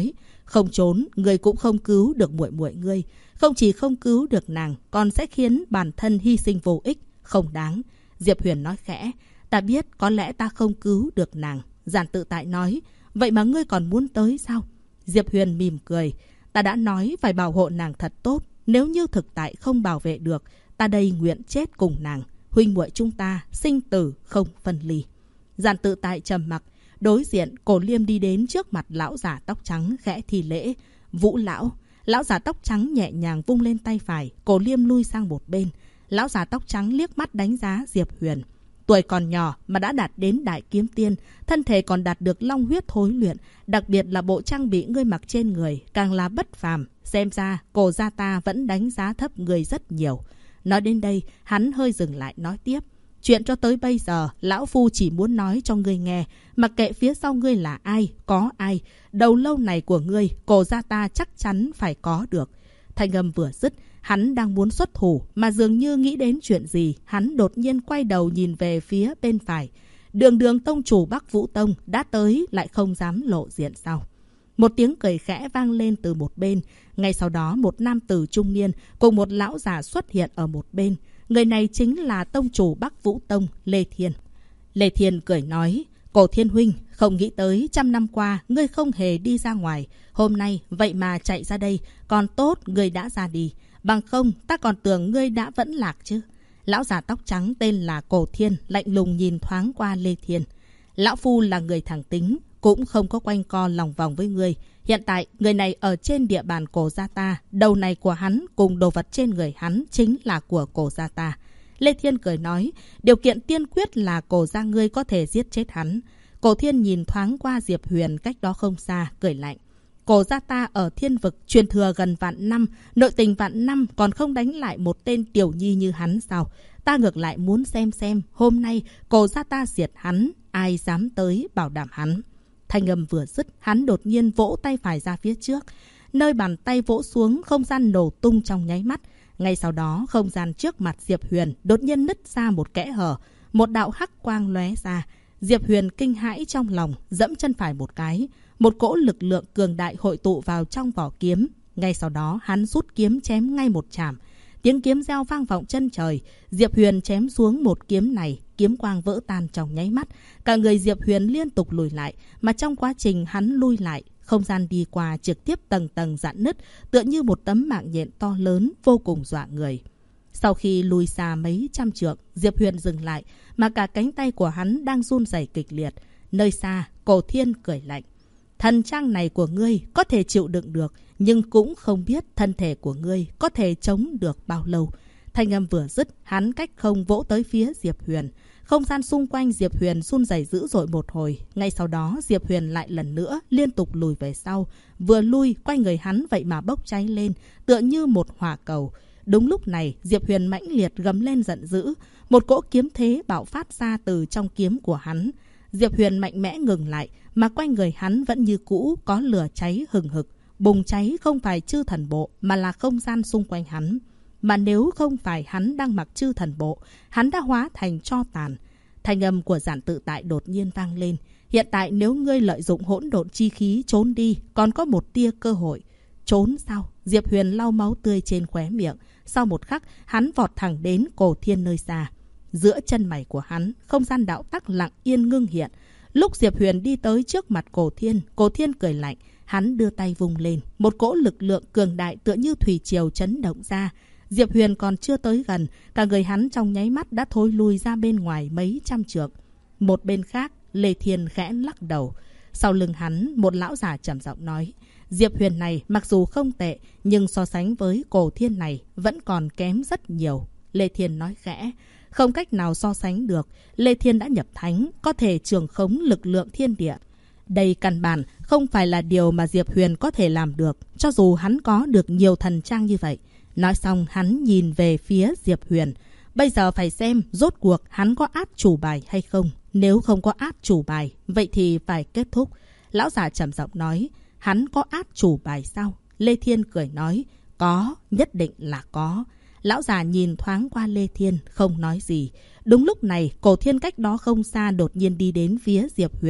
Không trốn, ngươi cũng không cứu được muội muội ngươi. Không chỉ không cứu được nàng, còn sẽ khiến bản thân hy sinh vô ích, không đáng. Diệp Huyền nói khẽ. Ta biết có lẽ ta không cứu được nàng. Giản Tự Tại nói. Vậy mà ngươi còn muốn tới sao? Diệp Huyền mỉm cười. Ta đã nói phải bảo hộ nàng thật tốt. Nếu như thực tại không bảo vệ được, ta đây nguyện chết cùng nàng. Huynh muội chúng ta sinh tử không phân ly. Giản Tự Tại trầm mặc. Đối diện, Cổ Liêm đi đến trước mặt lão giả tóc trắng khẽ thi lễ. Vũ lão. Lão giả tóc trắng nhẹ nhàng vung lên tay phải. Cổ Liêm lui sang một bên. Lão giả tóc trắng liếc mắt đánh giá Diệp Huyền. Tuổi còn nhỏ mà đã đạt đến đại kiếm tiên, thân thể còn đạt được long huyết thối luyện, đặc biệt là bộ trang bị ngươi mặc trên người càng là bất phàm. Xem ra Cổ gia ta vẫn đánh giá thấp ngươi rất nhiều. Nói đến đây, hắn hơi dừng lại nói tiếp. Chuyện cho tới bây giờ, lão phu chỉ muốn nói cho ngươi nghe, mặc kệ phía sau ngươi là ai, có ai, đầu lâu này của ngươi, Cổ gia ta chắc chắn phải có được. Thanh âm vừa dứt, hắn đang muốn xuất thủ, mà dường như nghĩ đến chuyện gì, hắn đột nhiên quay đầu nhìn về phía bên phải. Đường tông chủ Bắc Vũ Tông đã tới, lại không dám lộ diện sao? Một tiếng cười khẽ vang lên từ một bên. Ngay sau đó một nam tử trung niên cùng một lão già xuất hiện ở một bên. Người này chính là tông chủ Bắc Vũ Tông, Lê Thiên. Lê Thiên cười nói, Cổ Thiên huynh, không nghĩ tới 100 năm qua ngươi không hề đi ra ngoài. Hôm nay vậy mà chạy ra đây, còn tốt ngươi đã ra đi. Bằng không ta còn tưởng ngươi đã vẫn lạc chứ. Lão già tóc trắng tên là Cổ Thiên lạnh lùng nhìn thoáng qua Lê Thiên. Lão phu là người thẳng tính, cũng không có quanh co lòng vòng với ngươi. Hiện tại người này ở trên địa bàn Cổ gia ta, đầu này của hắn cùng đồ vật trên người hắn chính là của Cổ gia ta. Lê Thiên cười nói, điều kiện tiên quyết là Cổ gia ngươi có thể giết chết hắn. Cổ Thiên nhìn thoáng qua Diệp Huyền cách đó không xa, cười lạnh. Cổ gia ta ở thiên vực truyền thừa gần vạn năm, nội tình vạn năm còn không đánh lại một tên tiểu nhi như hắn sao? Ta ngược lại muốn xem hôm nay Cổ gia ta diệt hắn, ai dám tới bảo đảm hắn. Thanh âm vừa dứt, hắn đột nhiên vỗ tay phải ra phía trước. Nơi bàn tay vỗ xuống, không gian nổ tung trong nháy mắt. Ngay sau đó, không gian trước mặt Diệp Huyền đột nhiên nứt ra một kẽ hở. Một đạo hắc quang lóe ra. Diệp Huyền kinh hãi trong lòng, dẫm chân phải một cái. Một cỗ lực lượng cường đại hội tụ vào trong vỏ kiếm. Ngay sau đó, hắn rút kiếm chém ngay một chạm. Tiếng kiếm reo vang vọng chân trời. Diệp Huyền chém xuống một kiếm này, kiếm quang vỡ tan trong nháy mắt. Cả người Diệp Huyền liên tục lùi lại, mà trong quá trình hắn lui lại, không gian đi qua trực tiếp tầng tầng rạn nứt, tựa như một tấm mạng nhện to lớn, vô cùng dọa người. Sau khi lùi xa mấy trăm trượng, Diệp Huyền dừng lại, mà cả cánh tay của hắn đang run rẩy kịch liệt. Nơi xa, Cổ Thiên cười lạnh. Thần trang này của ngươi có thể chịu đựng được, nhưng cũng không biết thân thể của ngươi có thể chống được bao lâu. Thanh âm vừa dứt, hắn cách không vỗ tới phía Diệp Huyền. Không gian xung quanh Diệp Huyền run rẩy dữ dội một hồi. Ngay sau đó, Diệp Huyền lại lần nữa liên tục lùi về sau. Vừa lui, quanh người hắn vậy mà bốc cháy lên, tựa như một hỏa cầu. Đúng lúc này, Diệp Huyền mãnh liệt gầm lên giận dữ. Một cỗ kiếm thế bạo phát ra từ trong kiếm của hắn. Diệp Huyền mạnh mẽ ngừng lại, mà quanh người hắn vẫn như cũ có lửa cháy hừng hực. Bùng cháy không phải chư thần bộ, mà là không gian xung quanh hắn. Mà nếu không phải hắn đang mặc chư thần bộ, hắn đã hóa thành tro tàn. Thanh âm của Giản Tự Tại đột nhiên vang lên. Hiện tại nếu ngươi lợi dụng hỗn độn chi khí trốn đi, còn có một tia cơ hội. Trốn sao? Diệp Huyền lau máu tươi trên khóe miệng. Sau một khắc, hắn vọt thẳng đến Cổ Thiên nơi xa. Giữa chân mày của hắn, không gian đạo tắc lặng yên ngưng hiện. Lúc Diệp Huyền đi tới trước mặt Cổ Thiên cười lạnh. Hắn đưa tay vung lên. Một cỗ lực lượng cường đại tựa như thủy triều chấn động ra. Diệp Huyền còn chưa tới gần, cả người hắn trong nháy mắt đã thối lui ra bên ngoài mấy trăm trượng. Một bên khác, Lê Thiên khẽ lắc đầu. Sau lưng hắn, một lão già trầm giọng nói, Diệp Huyền này mặc dù không tệ, nhưng so sánh với Cổ Thiên này vẫn còn kém rất nhiều. Lê Thiên nói khẽ, không cách nào so sánh được. Lê Thiên đã nhập thánh, có thể trường khống lực lượng thiên địa. Đây căn bản không phải là điều mà Diệp Huyền có thể làm được, cho dù hắn có được nhiều thần trang như vậy. Nói xong hắn nhìn về phía Diệp Huyền. Bây giờ phải xem rốt cuộc hắn có át chủ bài hay không. Nếu không có át chủ bài, vậy thì phải kết thúc. Lão già trầm giọng nói, hắn có át chủ bài sao? Lê Thiên cười nói, có, nhất định là có. Lão già nhìn thoáng qua Lê Thiên, không nói gì. Đúng lúc này, Cổ Thiên cách đó không xa đột nhiên đi đến phía Diệp Huyền.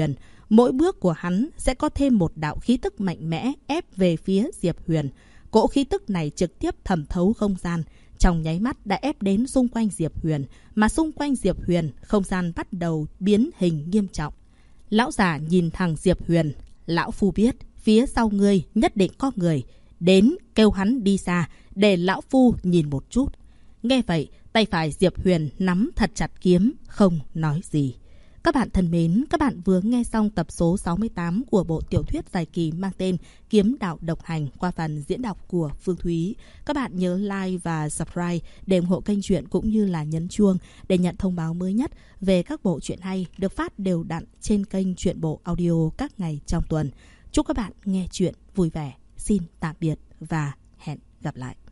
Mỗi bước của hắn sẽ có thêm một đạo khí tức mạnh mẽ ép về phía Diệp Huyền. Cỗ khí tức này trực tiếp thẩm thấu không gian, trong nháy mắt đã ép đến xung quanh Diệp Huyền, mà xung quanh Diệp Huyền, không gian bắt đầu biến hình nghiêm trọng. Lão giả nhìn thẳng Diệp Huyền, lão phu biết, phía sau ngươi nhất định có người, đến kêu hắn đi xa, để lão phu nhìn một chút. Nghe vậy, tay phải Diệp Huyền nắm thật chặt kiếm, không nói gì. Các bạn thân mến, các bạn vừa nghe xong tập số 68 của bộ tiểu thuyết dài kỳ mang tên Kiếm Đạo Độc Hành qua phần diễn đọc của Phương Thúy. Các bạn nhớ like và subscribe để ủng hộ kênh truyện cũng như là nhấn chuông để nhận thông báo mới nhất về các bộ truyện hay được phát đều đặn trên kênh Truyện Bộ Audio các ngày trong tuần. Chúc các bạn nghe truyện vui vẻ. Xin tạm biệt và hẹn gặp lại.